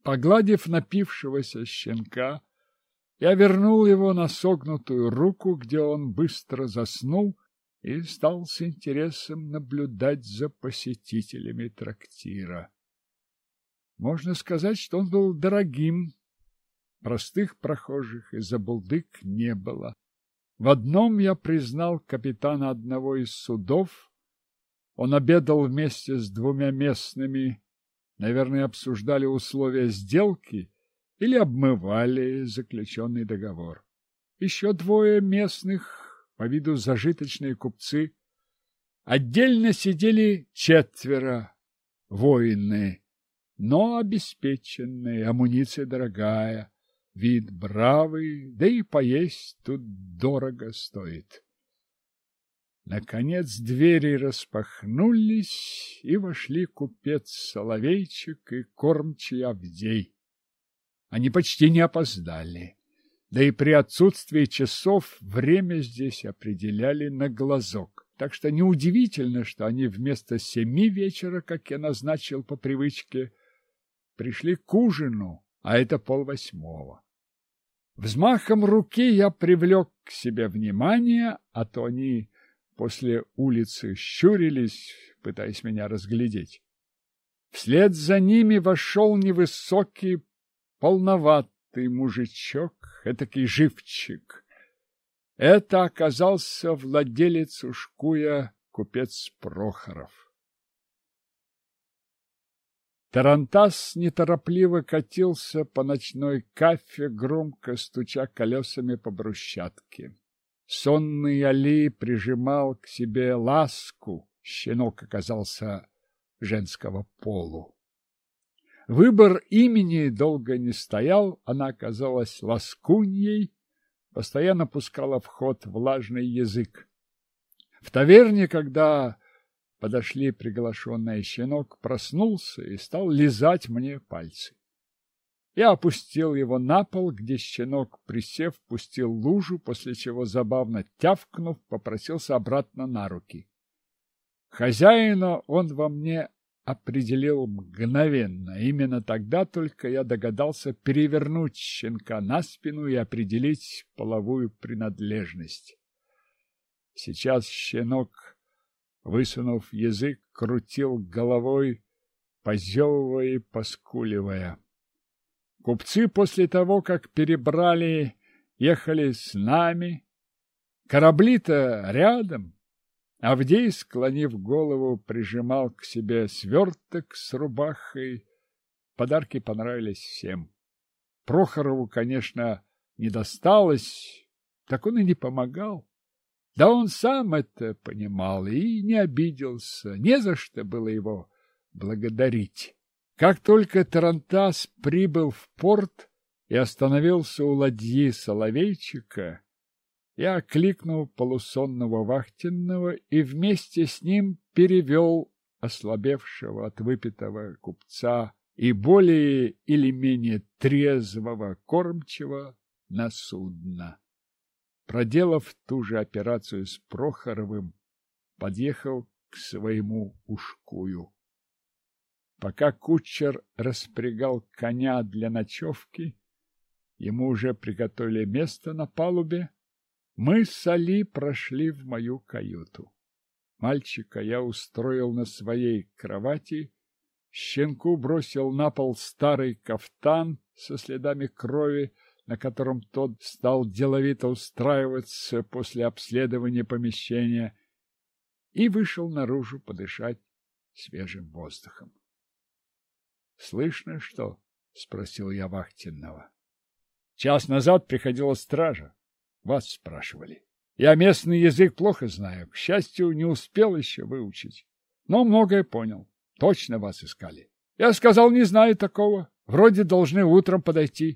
[SPEAKER 1] Погладив напившегося щенка, я вернул его на согнутую руку, где он быстро заснул, и стал с интересом наблюдать за посетителями трактира. Можно сказать, что он был дорогим. Простых прохожих и забулдык не было. В одном я признал капитана одного из судов. Он обедал вместе с двумя местными, наверное, обсуждали условия сделки или обмывали заключенный договор. Еще двое местных, по виду зажиточные купцы. Отдельно сидели четверо, воины, но обеспеченные, амуниция дорогая, вид бравый, да и поесть тут дорого стоит. Наконец двери распахнулись, и вошли купец Соловейчик и кормчий Авдей. Они почти не опоздали, да и при отсутствии часов время здесь определяли на глазок. Так что неудивительно, что они вместо семи вечера, как я назначил по привычке, пришли к ужину, а это полвосьмого. Взмахом руки я привлек к себе внимание, а то они после улицы щурились, пытаясь меня разглядеть. Вслед за ними вошел невысокий, полноватый мужичок, этакий живчик. Это оказался владелец ушкуя, купец Прохоров. Тарантас неторопливо катился по ночной кафе, громко стуча колесами по брусчатке. Сонный Али прижимал к себе Ласку, щенок оказался женского полу. Выбор имени долго не стоял, она оказалась Ласкуньей, постоянно пускала в ход влажный язык. В таверне, когда подошли приглашенный щенок, проснулся и стал лизать мне пальцы. Я опустил его на пол, где щенок, присев, пустил лужу, после чего, забавно тявкнув, попросился обратно на руки. Хозяина он во мне определил мгновенно. Именно тогда только я догадался перевернуть щенка на спину и определить половую принадлежность. Сейчас щенок, высунув язык, крутил головой, позевывая и поскуливая. Купцы после того, как перебрали, ехали с нами. Корабли-то рядом. Авдей, склонив голову, прижимал к себе сверток с рубахой. Подарки понравились всем. Прохорову, конечно, не досталось, так он и не помогал. Да он сам это понимал и не обиделся, не за что было его благодарить. Как только Тарантас прибыл в порт и остановился у ладьи Соловейчика, я окликнул полусонного вахтенного и вместе с ним перевел ослабевшего от выпитого купца и более или менее трезвого кормчего на судно. Проделав ту же операцию с Прохоровым, подъехал к своему ушкую. Пока кучер распрягал коня для ночевки, ему уже приготовили место на палубе, мы с Али прошли в мою каюту. Мальчика я устроил на своей кровати, щенку бросил на пол старый кафтан со следами крови, на котором тот стал деловито устраиваться после обследования помещения, и вышел наружу подышать свежим воздухом. — Слышно что? — спросил я вахтенного. — Час назад приходила стража. Вас спрашивали. Я местный язык плохо знаю, к счастью, не успел еще выучить, но многое понял. Точно вас искали. Я сказал, не знаю такого. Вроде должны утром подойти.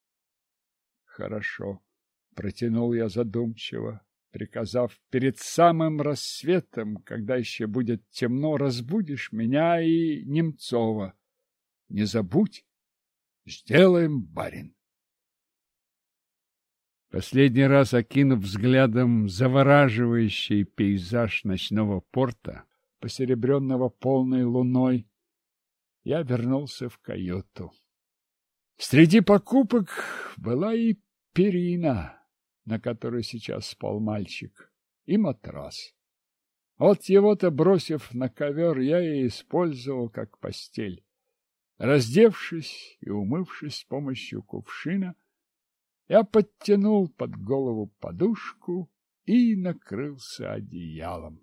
[SPEAKER 1] Хорошо, протянул я задумчиво, приказав: перед самым рассветом, когда еще будет темно, разбудишь меня и Немцова. Не забудь. Сделаем, барин. Последний раз, окинув взглядом завораживающий пейзаж ночного порта, посеребренного полной луной, я вернулся в каюту. Среди покупок была и перина, на которой сейчас спал мальчик, и матрас. Вот его-то, бросив на ковер, я и использовал как постель. Раздевшись и умывшись с помощью кувшина, я подтянул под голову подушку и накрылся одеялом.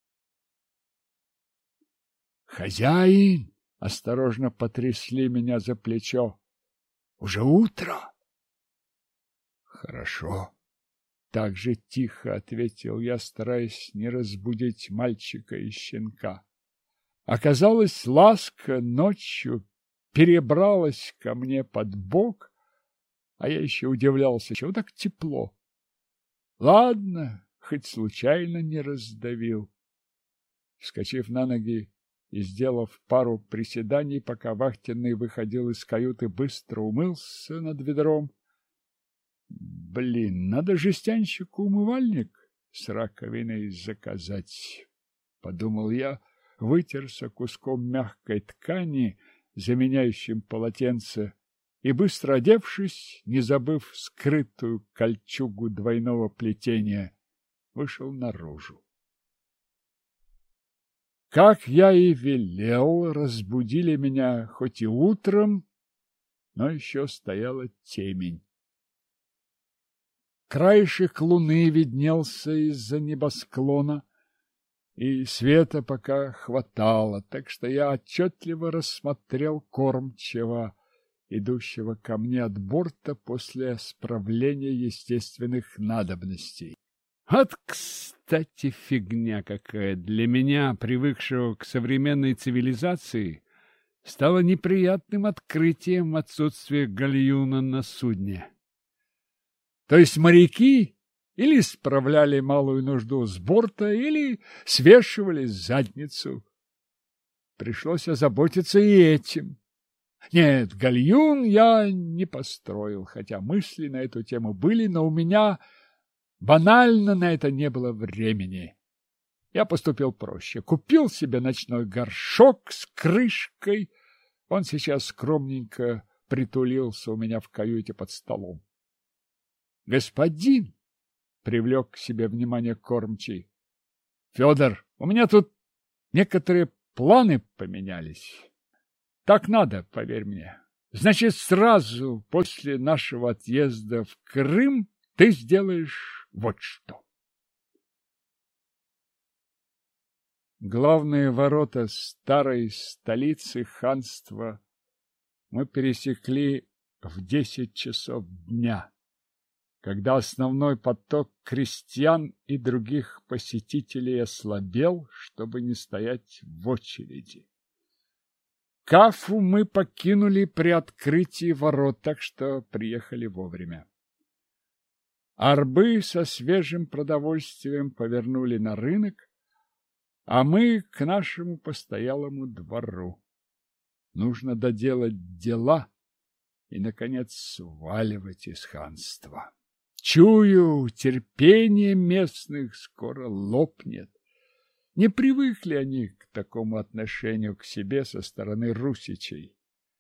[SPEAKER 1] «Хозяин!» — осторожно потрясли меня за плечо. «Уже утро!» «Хорошо!» — так же тихо ответил я, стараясь не разбудить мальчика и щенка. Оказалось, ласка ночью перебралась ко мне под бок, а я еще удивлялся, чего так тепло. Ладно, хоть случайно не раздавил. Вскочив на ноги и сделав пару приседаний, пока вахтенный выходил из каюты, быстро умылся над ведром. Блин, надо жестянщику умывальник с раковиной заказать, — подумал я, вытерся куском мягкой ткани, заменяющим полотенце, и, быстро одевшись, не забыв скрытую кольчугу двойного плетения, вышел наружу. Как я и велел, разбудили меня хоть и утром, но еще стояла темень. Краешек луны виднелся из-за небосклона, и света пока хватало, так что я отчетливо рассмотрел кормчего, идущего ко мне от борта после справления естественных надобностей. Вот, кстати, фигня какая. Для меня, привыкшего к современной цивилизации, стало неприятным открытием отсутствие гальюна на судне. То есть моряки или справляли малую нужду с борта, или свешивали задницу. Пришлось озаботиться и этим. Нет, гальюн я не построил, хотя мысли на эту тему были, но у меня банально на это не было времени. Я поступил проще. Купил себе ночной горшок с крышкой. Он сейчас скромненько притулился у меня в каюте под столом. «Господин!» — привлек к себе внимание кормчий. «Федор, у меня тут некоторые планы поменялись. Так надо, поверь мне. Значит, сразу после нашего отъезда в Крым ты сделаешь вот что». Главные ворота старой столицы ханства мы пересекли в десять часов дня, когда основной поток крестьян и других посетителей ослабел, чтобы не стоять в очереди. Кафу мы покинули при открытии ворот, так что приехали вовремя. Арбы со свежим продовольствием повернули на рынок, а мы к нашему постоялому двору. Нужно доделать дела и, наконец, сваливать из ханства. Чую, терпение местных скоро лопнет. Не привыкли они к такому отношению к себе со стороны русичей.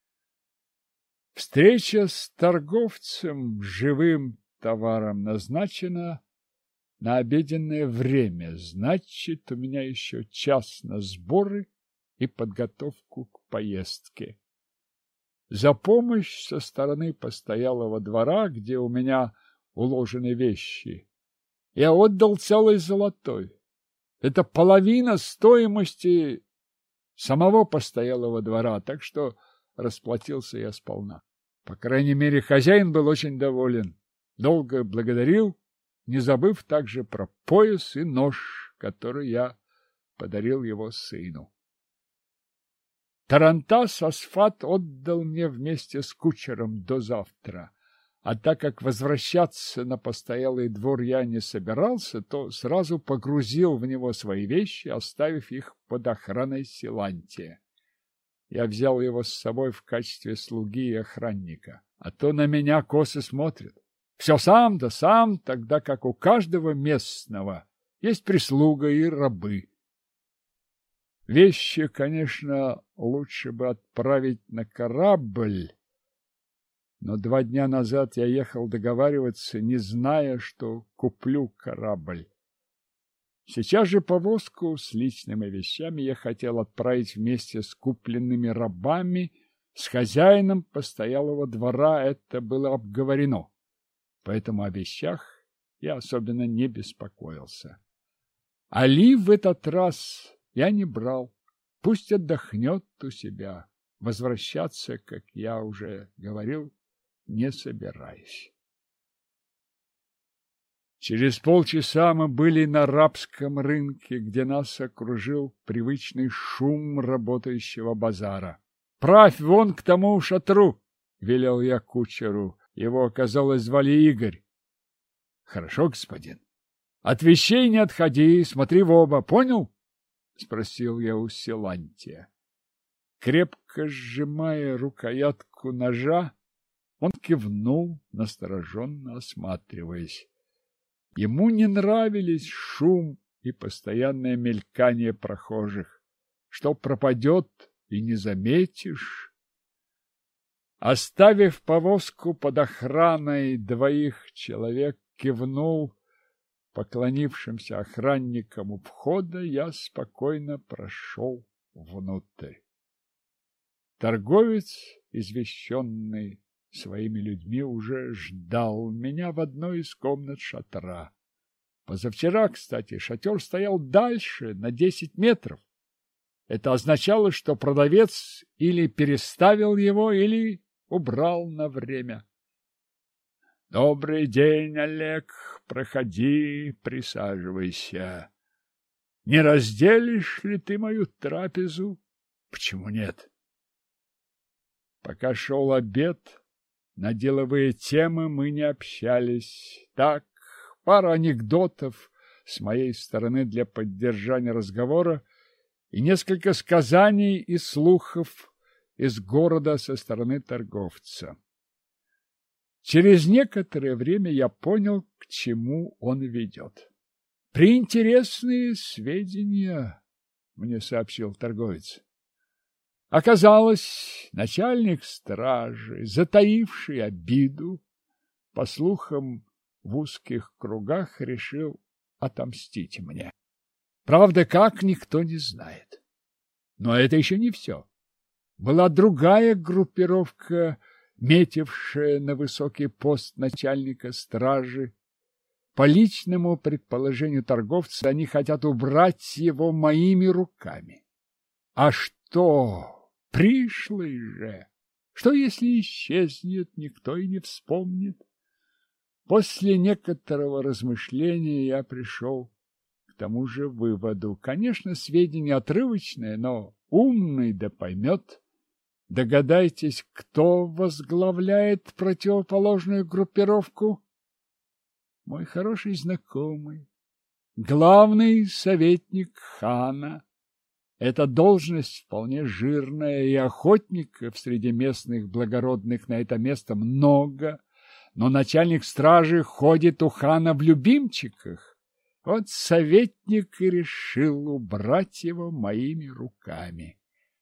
[SPEAKER 1] Встреча с торговцем живым товаром назначена на обеденное время, значит, у меня еще час на сборы и подготовку к поездке. За помощь со стороны постоялого двора, где у меня уложены вещи, я отдал целый золотой. Это половина стоимости самого постоялого двора, так что расплатился я сполна. По крайней мере, хозяин был очень доволен. Долго благодарил, не забыв также про пояс и нож, который я подарил его сыну. Тарантас Асфат отдал мне вместе с кучером до завтра. А так как возвращаться на постоялый двор я не собирался, то сразу погрузил в него свои вещи, оставив их под охраной Силантия. Я взял его с собой в качестве слуги и охранника, а то на меня косо смотрят. Все сам да сам, тогда как у каждого местного есть прислуга и рабы. Вещи, конечно, лучше бы отправить на корабль, Но два дня назад я ехал договариваться, не зная, что куплю корабль. Сейчас же повозку с личными вещами я хотел отправить вместе с купленными рабами. С хозяином постоялого двора это было обговорено, поэтому о вещах я особенно не беспокоился. Али в этот раз я не брал, пусть отдохнет у себя. Возвращаться, как я уже говорил, не собираюсь. Через полчаса мы были на рабском рынке, где нас окружил привычный шум работающего базара. «Правь вон к тому шатру!» — велел я кучеру. Его, оказалось, звали Игорь. «Хорошо, господин. От вещей не отходи, смотри в оба, понял?» — спросил я у Силантия. Крепко сжимая рукоятку ножа, он кивнул, настороженно осматриваясь. Ему не нравились шум и постоянное мелькание прохожих. Что пропадет, и не заметишь. Оставив повозку под охраной двоих человек, кивнул поклонившимся охранникам у входа, я спокойно прошел внутрь. Торговец, извещенный своими людьми, уже ждал меня в одной из комнат шатра. Позавчера, кстати, шатер стоял дальше, на десять метров. Это означало, что продавец или переставил его, или убрал на время. — Добрый день, Олег. Проходи, присаживайся. Не разделишь ли ты мою трапезу? — Почему нет? Пока шел обед, на деловые темы мы не общались. Так, пара анекдотов с моей стороны для поддержания разговора и несколько сказаний и слухов из города со стороны торговца. Через некоторое время я понял, к чему он ведет. «Приинтересные сведения», — мне сообщил торговец. Оказалось, начальник стражи, затаивший обиду, по слухам, в узких кругах решил отомстить мне. Правда, как, никто не знает. Но это еще не все. Была другая группировка, метившая на высокий пост начальника стражи. По личному предположению торговца, они хотят убрать его моими руками. А что? Пришлый же! Что, если исчезнет, никто и не вспомнит? После некоторого размышления я пришел к тому же выводу. Конечно, сведения отрывочные, но умный да поймет. Догадайтесь, кто возглавляет противоположную группировку? Мой хороший знакомый, главный советник хана. Эта должность вполне жирная, и охотников среди местных благородных на это место много, но начальник стражи ходит у хана в любимчиках. Вот советник и решил убрать его моими руками.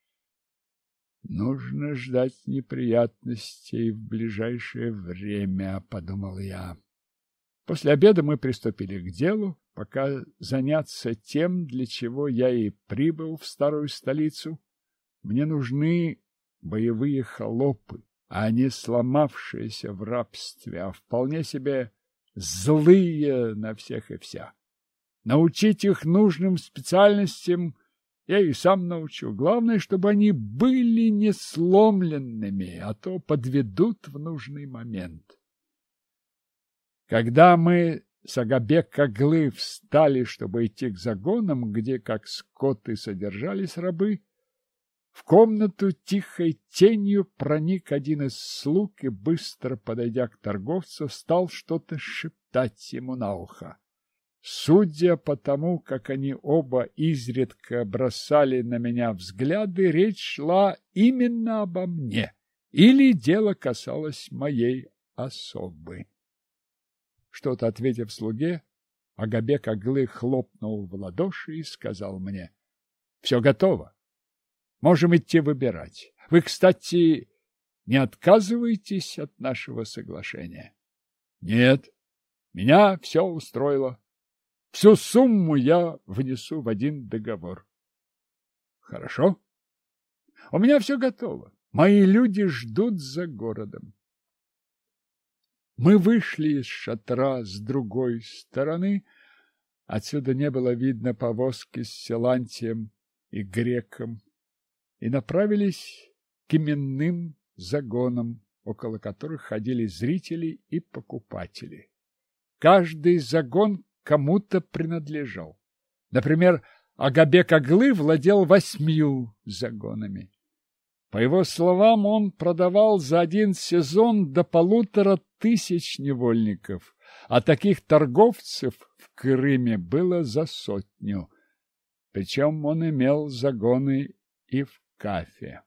[SPEAKER 1] Нужно ждать неприятностей в ближайшее время, подумал я. После обеда мы приступили к делу, пока заняться тем, для чего я и прибыл в старую столицу. Мне нужны боевые холопы, а не сломавшиеся в рабстве, а вполне себе злые на всех и вся. Научить их нужным специальностям я и сам научу. Главное, чтобы они были не сломленными, а то подведут в нужный момент. Когда мы с Агабек-Аглы встали, чтобы идти к загонам, где, как скоты, содержались рабы, в комнату тихой тенью проник один из слуг и, быстро подойдя к торговцу, стал что-то шептать ему на ухо. Судя по тому, как они оба изредка бросали на меня взгляды, речь шла именно обо мне, или дело касалось моей особы. Что-то ответив слуге, Агабек-Аглы хлопнул в ладоши и сказал мне: — Все готово. Можем идти выбирать. Вы, кстати, не отказываетесь от нашего соглашения? Нет, меня все устроило. Всю сумму я внесу в один договор. Хорошо. У меня все готово. Мои люди ждут за городом. Мы вышли из шатра с другой стороны. Отсюда не было видно повозки с Силантием и Греком. И направились к именным загонам, около которых ходили зрители и покупатели. Каждый загон кому-то принадлежал. Например, Агабек-Аглы владел восьмью загонами. По его словам, он продавал за один сезон до полутора тысяч невольников, а таких торговцев в Крыме было за сотню. Причем он имел загоны и в Кафе.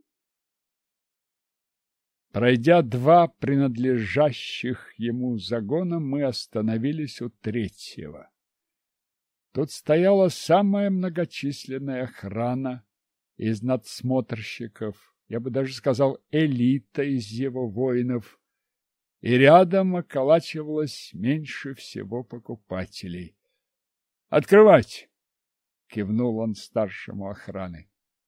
[SPEAKER 1] Пройдя два принадлежащих ему загона, мы остановились у третьего. Тут стояла самая многочисленная охрана из надсмотрщиков, я бы даже сказал, элита из его воинов, и рядом околачивалось меньше всего покупателей. «Открывать!» — кивнул он старшему охраны.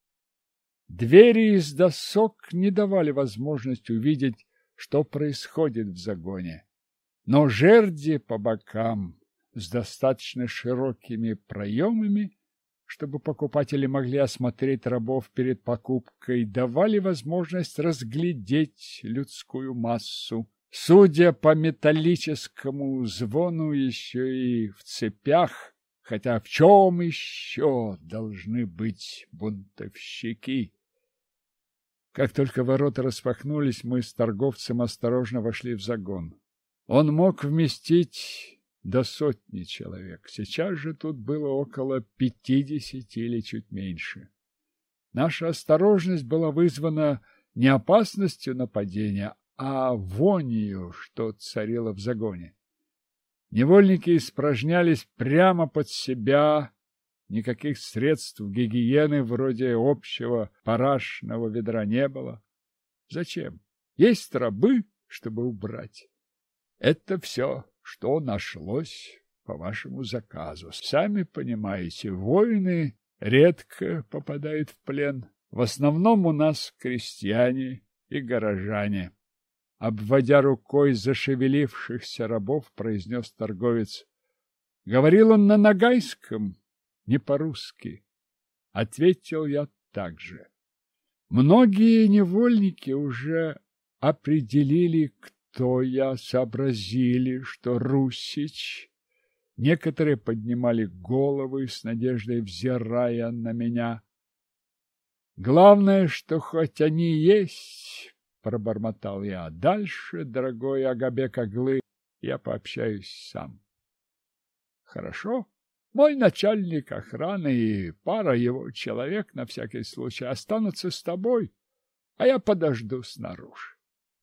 [SPEAKER 1] Двери из досок не давали возможность увидеть, что происходит в загоне, но жерди по бокам с достаточно широкими проемами, чтобы покупатели могли осмотреть рабов перед покупкой, давали возможность разглядеть людскую массу. Судя по металлическому звону, еще и в цепях, хотя в чем еще должны быть бунтовщики? Как только ворота распахнулись, мы с торговцем осторожно вошли в загон. Он мог вместить до сотни человек. Сейчас же тут было около пятидесяти или чуть меньше. Наша осторожность была вызвана не опасностью нападения, а вонью, что царило в загоне. Невольники испражнялись прямо под себя, никаких средств гигиены вроде общего парашного ведра не было. Зачем? Есть рабы, чтобы убрать. Это все, что нашлось по вашему заказу. Сами понимаете, воины редко попадают в плен. В основном у нас крестьяне и горожане. Обводя рукой зашевелившихся рабов, произнес торговец. Говорил он на нагайском, не по-русски. Ответил я так же. Многие невольники уже определили, кто я, сообразили, что Русич. Некоторые поднимали головы с надеждой, взирая на меня. Главное, что хоть они есть, пробормотал я. Дальше, дорогой Агабек-Аглы, я пообщаюсь сам. Хорошо. Мой начальник охраны и пара его человек на всякий случай останутся с тобой, а я подожду снаружи.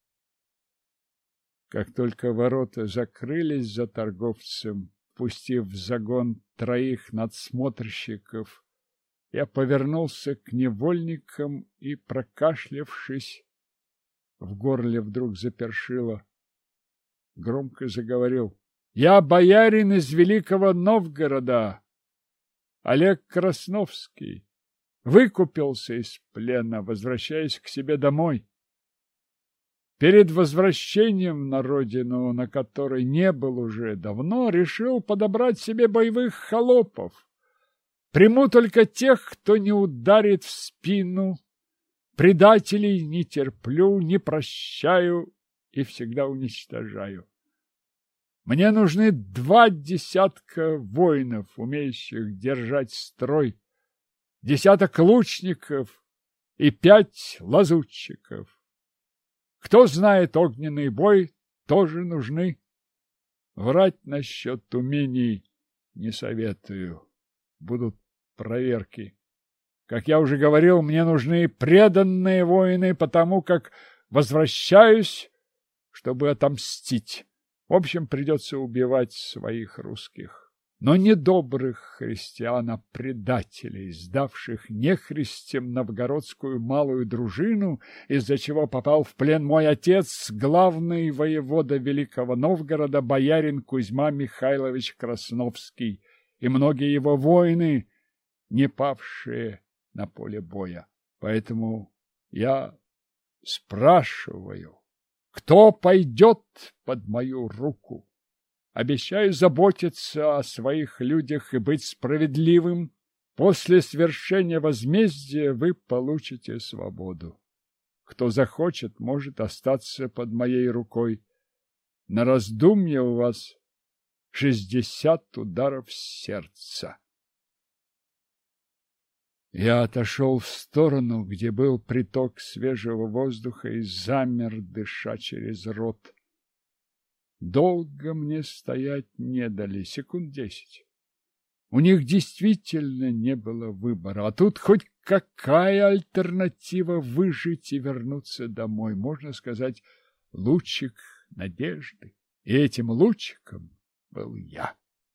[SPEAKER 1] Как только ворота закрылись за торговцем, пустив в загон троих надсмотрщиков, я повернулся к невольникам и, прокашлявшись, в горле вдруг запершило, громко заговорил. Я боярин из Великого Новгорода, Олег Красновский, выкупился из плена, возвращаясь к себе домой. Перед возвращением на родину, на которой не был уже давно, решил подобрать себе боевых холопов. Приму только тех, кто не ударит в спину. Предателей не терплю, не прощаю и всегда уничтожаю. Мне нужны два десятка воинов, умеющих держать строй, десяток лучников и пять лазутчиков. Кто знает огненный бой, тоже нужны. Врать насчет умений не советую. Будут проверки. Как я уже говорил, мне нужны преданные воины, потому как возвращаюсь, чтобы отомстить. В общем, придется убивать своих русских. но не добрых христиан, а предателей, сдавших нехристям новгородскую малую дружину, из-за чего попал в плен мой отец, главный воевода Великого Новгорода, боярин Кузьма Михайлович Красновский, и многие его воины, не павшие на поле боя. Поэтому я спрашиваю, кто пойдет под мою руку? Обещаю заботиться о своих людях и быть справедливым. После свершения возмездия вы получите свободу. Кто захочет, может остаться под моей рукой. На раздумье у вас шестьдесят ударов сердца. Я отошел в сторону, где был приток свежего воздуха, и замер, дыша через рот. Долго мне стоять не дали, секунд десять. У них действительно не было выбора, а тут хоть какая альтернатива выжить и вернуться домой, можно сказать, лучик надежды. И этим лучиком был я.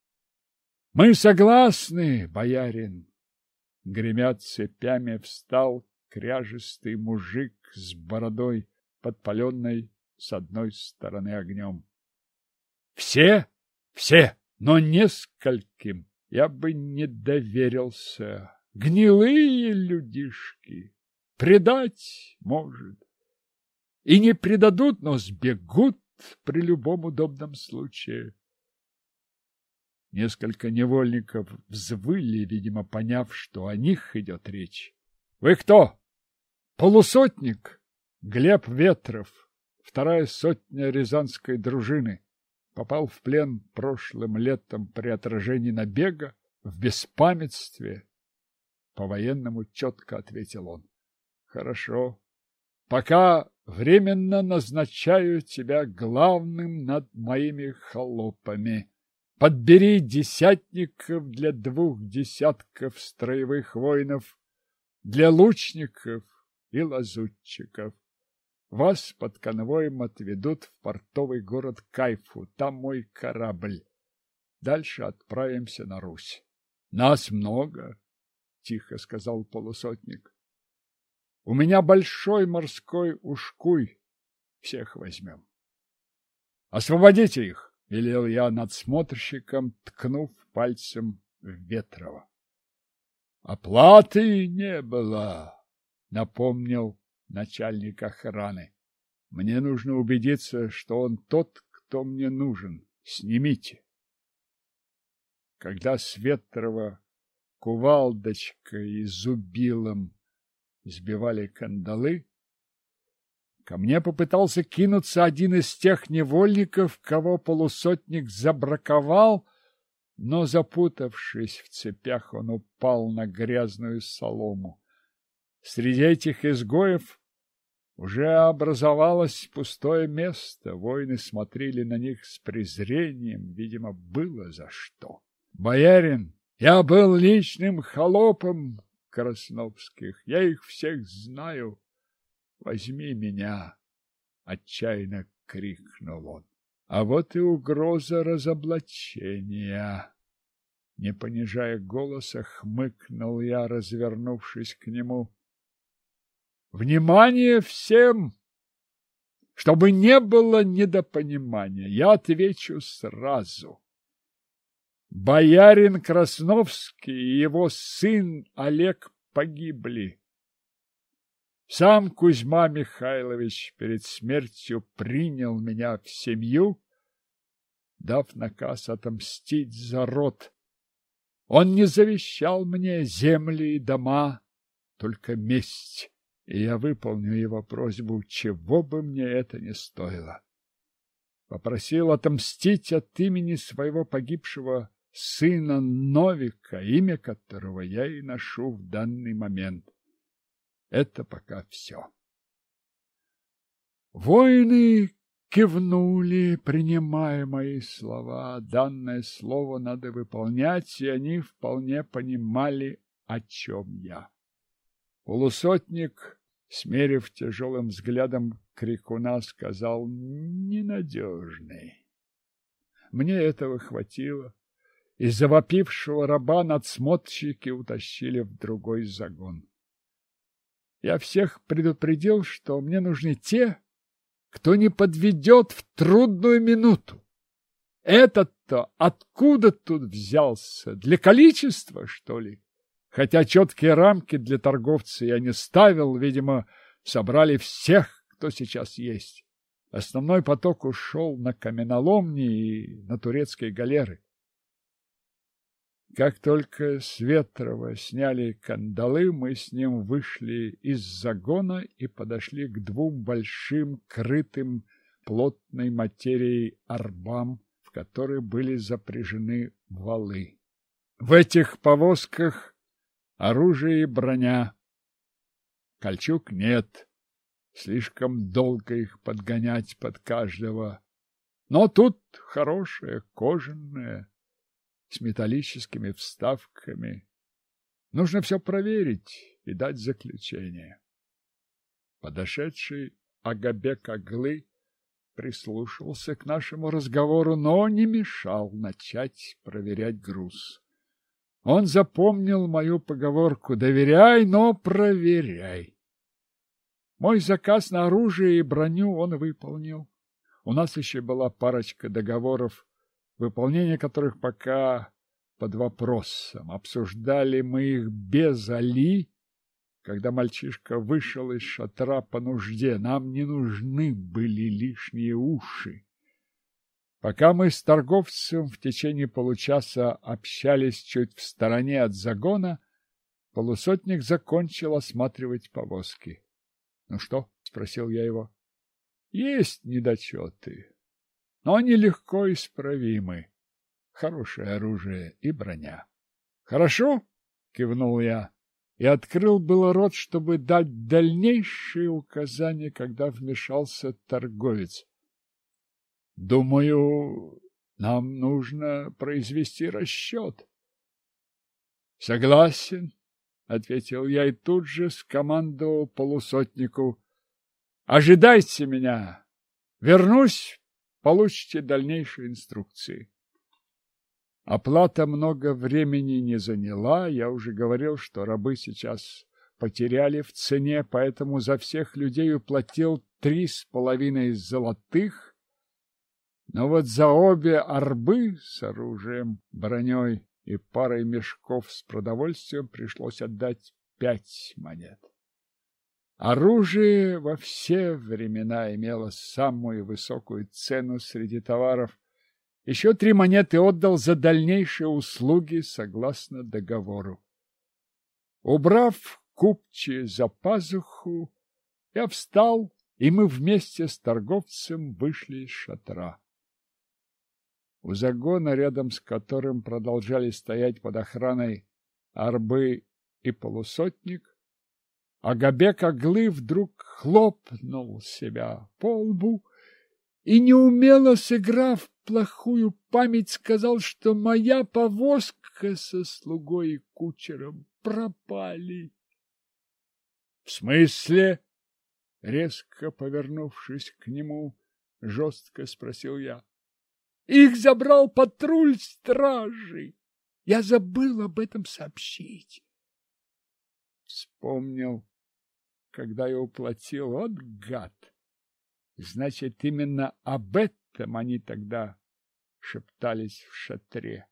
[SPEAKER 1] Мы согласны, боярин. Гремя цепями, встал кряжестый мужик с бородой, подпаленной с одной стороны огнем. Все, все, но нескольким я бы не доверился. Гнилые людишки. Предать может. И не предадут, но сбегут при любом удобном случае. Несколько невольников взвыли, видимо, поняв, что о них идет речь. — Вы кто? — Полусотник. Глеб Ветров, вторая сотня рязанской дружины. Попал в плен прошлым летом при отражении набега, в беспамятстве. По-военному четко ответил он. — Хорошо. Пока временно назначаю тебя главным над моими холопами. Подбери десятников для двух десятков строевых воинов, для лучников и лазутчиков. Вас под конвоем отведут в портовый город Кайфу, там мой корабль. Дальше отправимся на Русь. Нас много, тихо сказал полусотник. У меня большой морской ушкуй, всех возьмем. Освободите их! — велел я надсмотрщиком, ткнув пальцем в Ветрова. — Оплаты не было, — напомнил начальник охраны. — Мне нужно убедиться, что он тот, кто мне нужен. Снимите. Когда с Ветрова кувалдочкой и зубилом сбивали кандалы, ко мне попытался кинуться один из тех невольников, кого полусотник забраковал, но, запутавшись в цепях, он упал на грязную солому. Среди этих изгоев уже образовалось пустое место. Воины смотрели на них с презрением, видимо, было за что. — Боярин, я был личным холопом Красновских, я их всех знаю. «Возьми меня!» — отчаянно крикнул он. А вот и угроза разоблачения. Не понижая голоса, хмыкнул я, развернувшись к нему. «Внимание всем! Чтобы не было недопонимания, я отвечу сразу. Боярин Красновский и его сын Олег погибли. Сам Кузьма Михайлович перед смертью принял меня в семью, дав наказ отомстить за род. Он не завещал мне земли и дома, только месть, и я выполню его просьбу, чего бы мне это ни стоило. Попросил отомстить от имени своего погибшего сына Новика, имя которого я и ношу в данный момент. Это пока все. Воины кивнули, принимая мои слова. Данное слово надо выполнять, и они вполне понимали, о чем я. Полусотник, смерив тяжелым взглядом крикуна, сказал: «Ненадежный». Мне этого хватило. и завопившего раба надсмотрщики утащили в другой загон. Я всех предупредил, что мне нужны те, кто не подведет в трудную минуту. Этот-то откуда тут взялся? Для количества, что ли? Хотя четкие рамки для торговца я не ставил, видимо, собрали всех, кто сейчас есть. Основной поток ушел на каменоломни и на турецкие галеры. Как только с Ветрова сняли кандалы, мы с ним вышли из загона и подошли к двум большим, крытым плотной материей арбам, в которые были запряжены валы. В этих повозках оружие и броня. Кольчуг нет, слишком долго их подгонять под каждого. Но тут хорошее, кожаное, с металлическими вставками. Нужно все проверить и дать заключение. Подошедший Агабек Аглы прислушался к нашему разговору, но не мешал начать проверять груз. Он запомнил мою поговорку «доверяй, но проверяй». Мой заказ на оружие и броню он выполнил. У нас еще была парочка договоров, выполнение которых пока под вопросом. Обсуждали мы их без Али, когда мальчишка вышел из шатра по нужде. Нам не нужны были лишние уши. Пока мы с торговцем в течение получаса общались чуть в стороне от загона, полусотник закончил осматривать повозки. — Ну что? — спросил я его. — Есть недочеты, но они легко исправимы. Хорошее оружие и броня. — Хорошо, — кивнул я и открыл было рот, чтобы дать дальнейшие указания, когда вмешался торговец. — Думаю, нам нужно произвести расчет. — Согласен, — ответил я и тут же скомандовал полусотнику. — Ожидайте меня. Вернусь, получите дальнейшие инструкции. Оплата много времени не заняла. Я уже говорил, что рабы сейчас потеряли в цене, поэтому за всех людей уплатил три с половиной золотых. Но вот за обе арбы с оружием, броней и парой мешков с продовольствием пришлось отдать пять монет. Оружие во все времена имело самую высокую цену среди товаров. Еще три монеты отдал за дальнейшие услуги согласно договору. Убрав купчи за пазуху, я встал, и мы вместе с торговцем вышли из шатра. У загона, рядом с которым продолжали стоять под охраной арбы и полусотник, Агабек Аглы вдруг хлопнул себя по лбу и, неумело сыграв плохую память, сказал, что моя повозка со слугой и кучером пропали. — В смысле? — резко повернувшись к нему, жестко спросил я. — Их забрал патруль стражи. Я забыл об этом сообщить. Вспомнил, когда я уплатил. Вот гад! Значит, именно об этом они тогда шептались в шатре.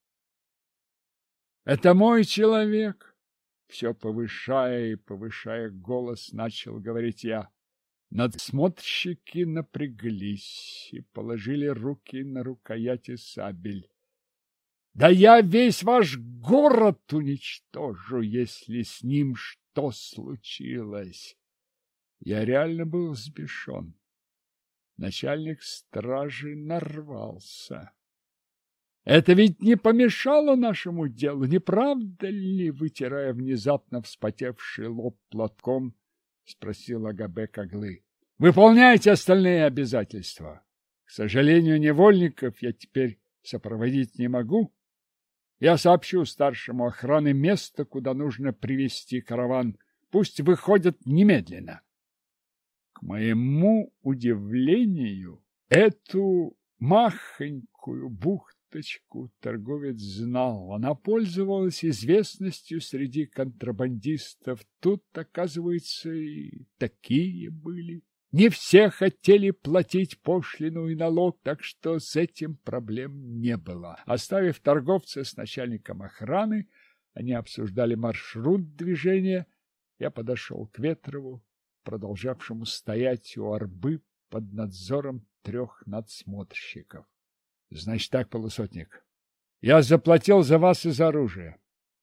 [SPEAKER 1] — Это мой человек! — все повышая и повышая голос, начал говорить я. Надсмотрщики напряглись и положили руки на рукояти сабель. — Да я весь ваш город уничтожу, если с ним что случилось! Я реально был взбешен. Начальник стражи нарвался. — Это ведь не помешало нашему делу, не правда ли? — вытирая внезапно вспотевший лоб платком, спросил Агабек Аглы. — Выполняйте остальные обязательства. К сожалению, невольников я теперь сопроводить не могу. Я сообщу старшему охраны место, куда нужно привести караван. Пусть выходят немедленно. К моему удивлению, эту махонькую бухту уточку торговец знал. Она пользовалась известностью среди контрабандистов. Тут, оказывается, и такие были. Не все хотели платить пошлину и налог, так что с этим проблем не было. Оставив торговца с начальником охраны, они обсуждали маршрут движения. Я подошел к Ветрову, продолжавшему стоять у арбы под надзором трех надсмотрщиков. — Значит так, полусотник, я заплатил за вас и за оружие.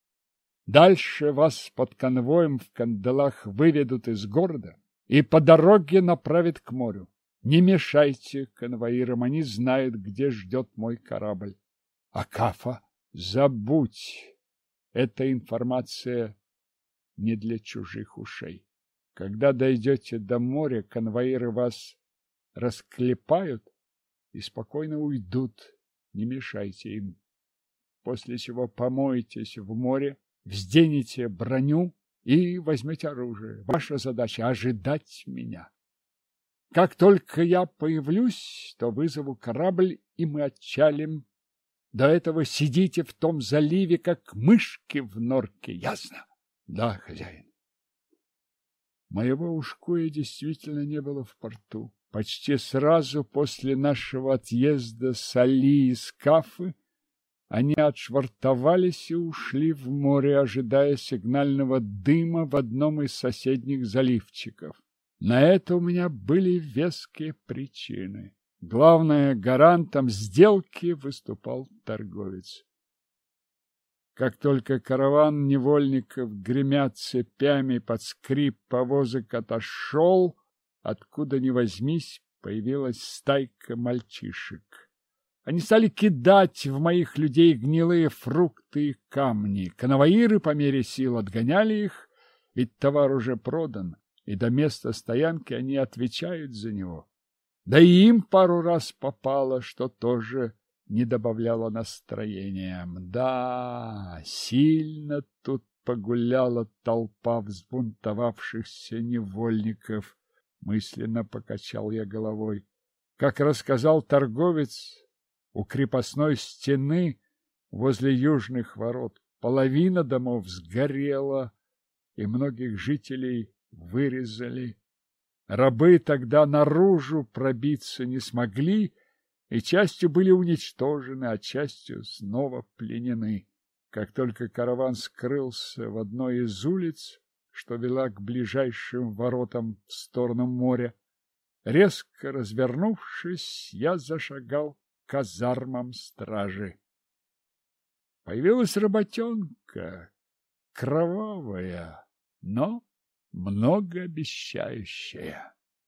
[SPEAKER 1] Дальше вас под конвоем в кандалах выведут из города и по дороге направят к морю. Не мешайте конвоирам, они знают, где ждет мой корабль. А Кафа? Забудь. Эта информация не для чужих ушей. Когда дойдете до моря, конвоиры вас расклепают и спокойно уйдут. Не мешайте им. После чего помоетесь в море, взденете броню и возьмете оружие. Ваша задача — ожидать меня. Как только я появлюсь, то вызову корабль, и мы отчалим. До этого сидите в том заливе, как мышки в норке. Ясно? Да, хозяин. Моего ушкуя действительно не было в порту. Почти сразу после нашего отъезда с Али и Скафы они отшвартовались и ушли в море, ожидая сигнального дыма в одном из соседних заливчиков. На это у меня были веские причины. Главное, гарантом сделки выступал торговец. Как только караван невольников, гремя цепями под скрип повозок, отошел, откуда ни возьмись, появилась стайка мальчишек. Они стали кидать в моих людей гнилые фрукты и камни. Конвоиры по мере сил отгоняли их, ведь товар уже продан, и до места стоянки они отвечают за него. Да и им пару раз попало, что тоже не добавляло настроения. Да, сильно тут погуляла толпа взбунтовавшихся невольников. Мысленно покачал я головой. Как рассказал торговец, у крепостной стены возле южных ворот половина домов сгорела, и многих жителей вырезали. Рабы тогда наружу пробиться не смогли, и частью были уничтожены, а частью снова пленены. Как только караван скрылся в одной из улиц, что вела к ближайшим воротам в сторону моря, резко развернувшись, я зашагал к казармам стражи. Появилась работенка, кровавая, но многообещающая.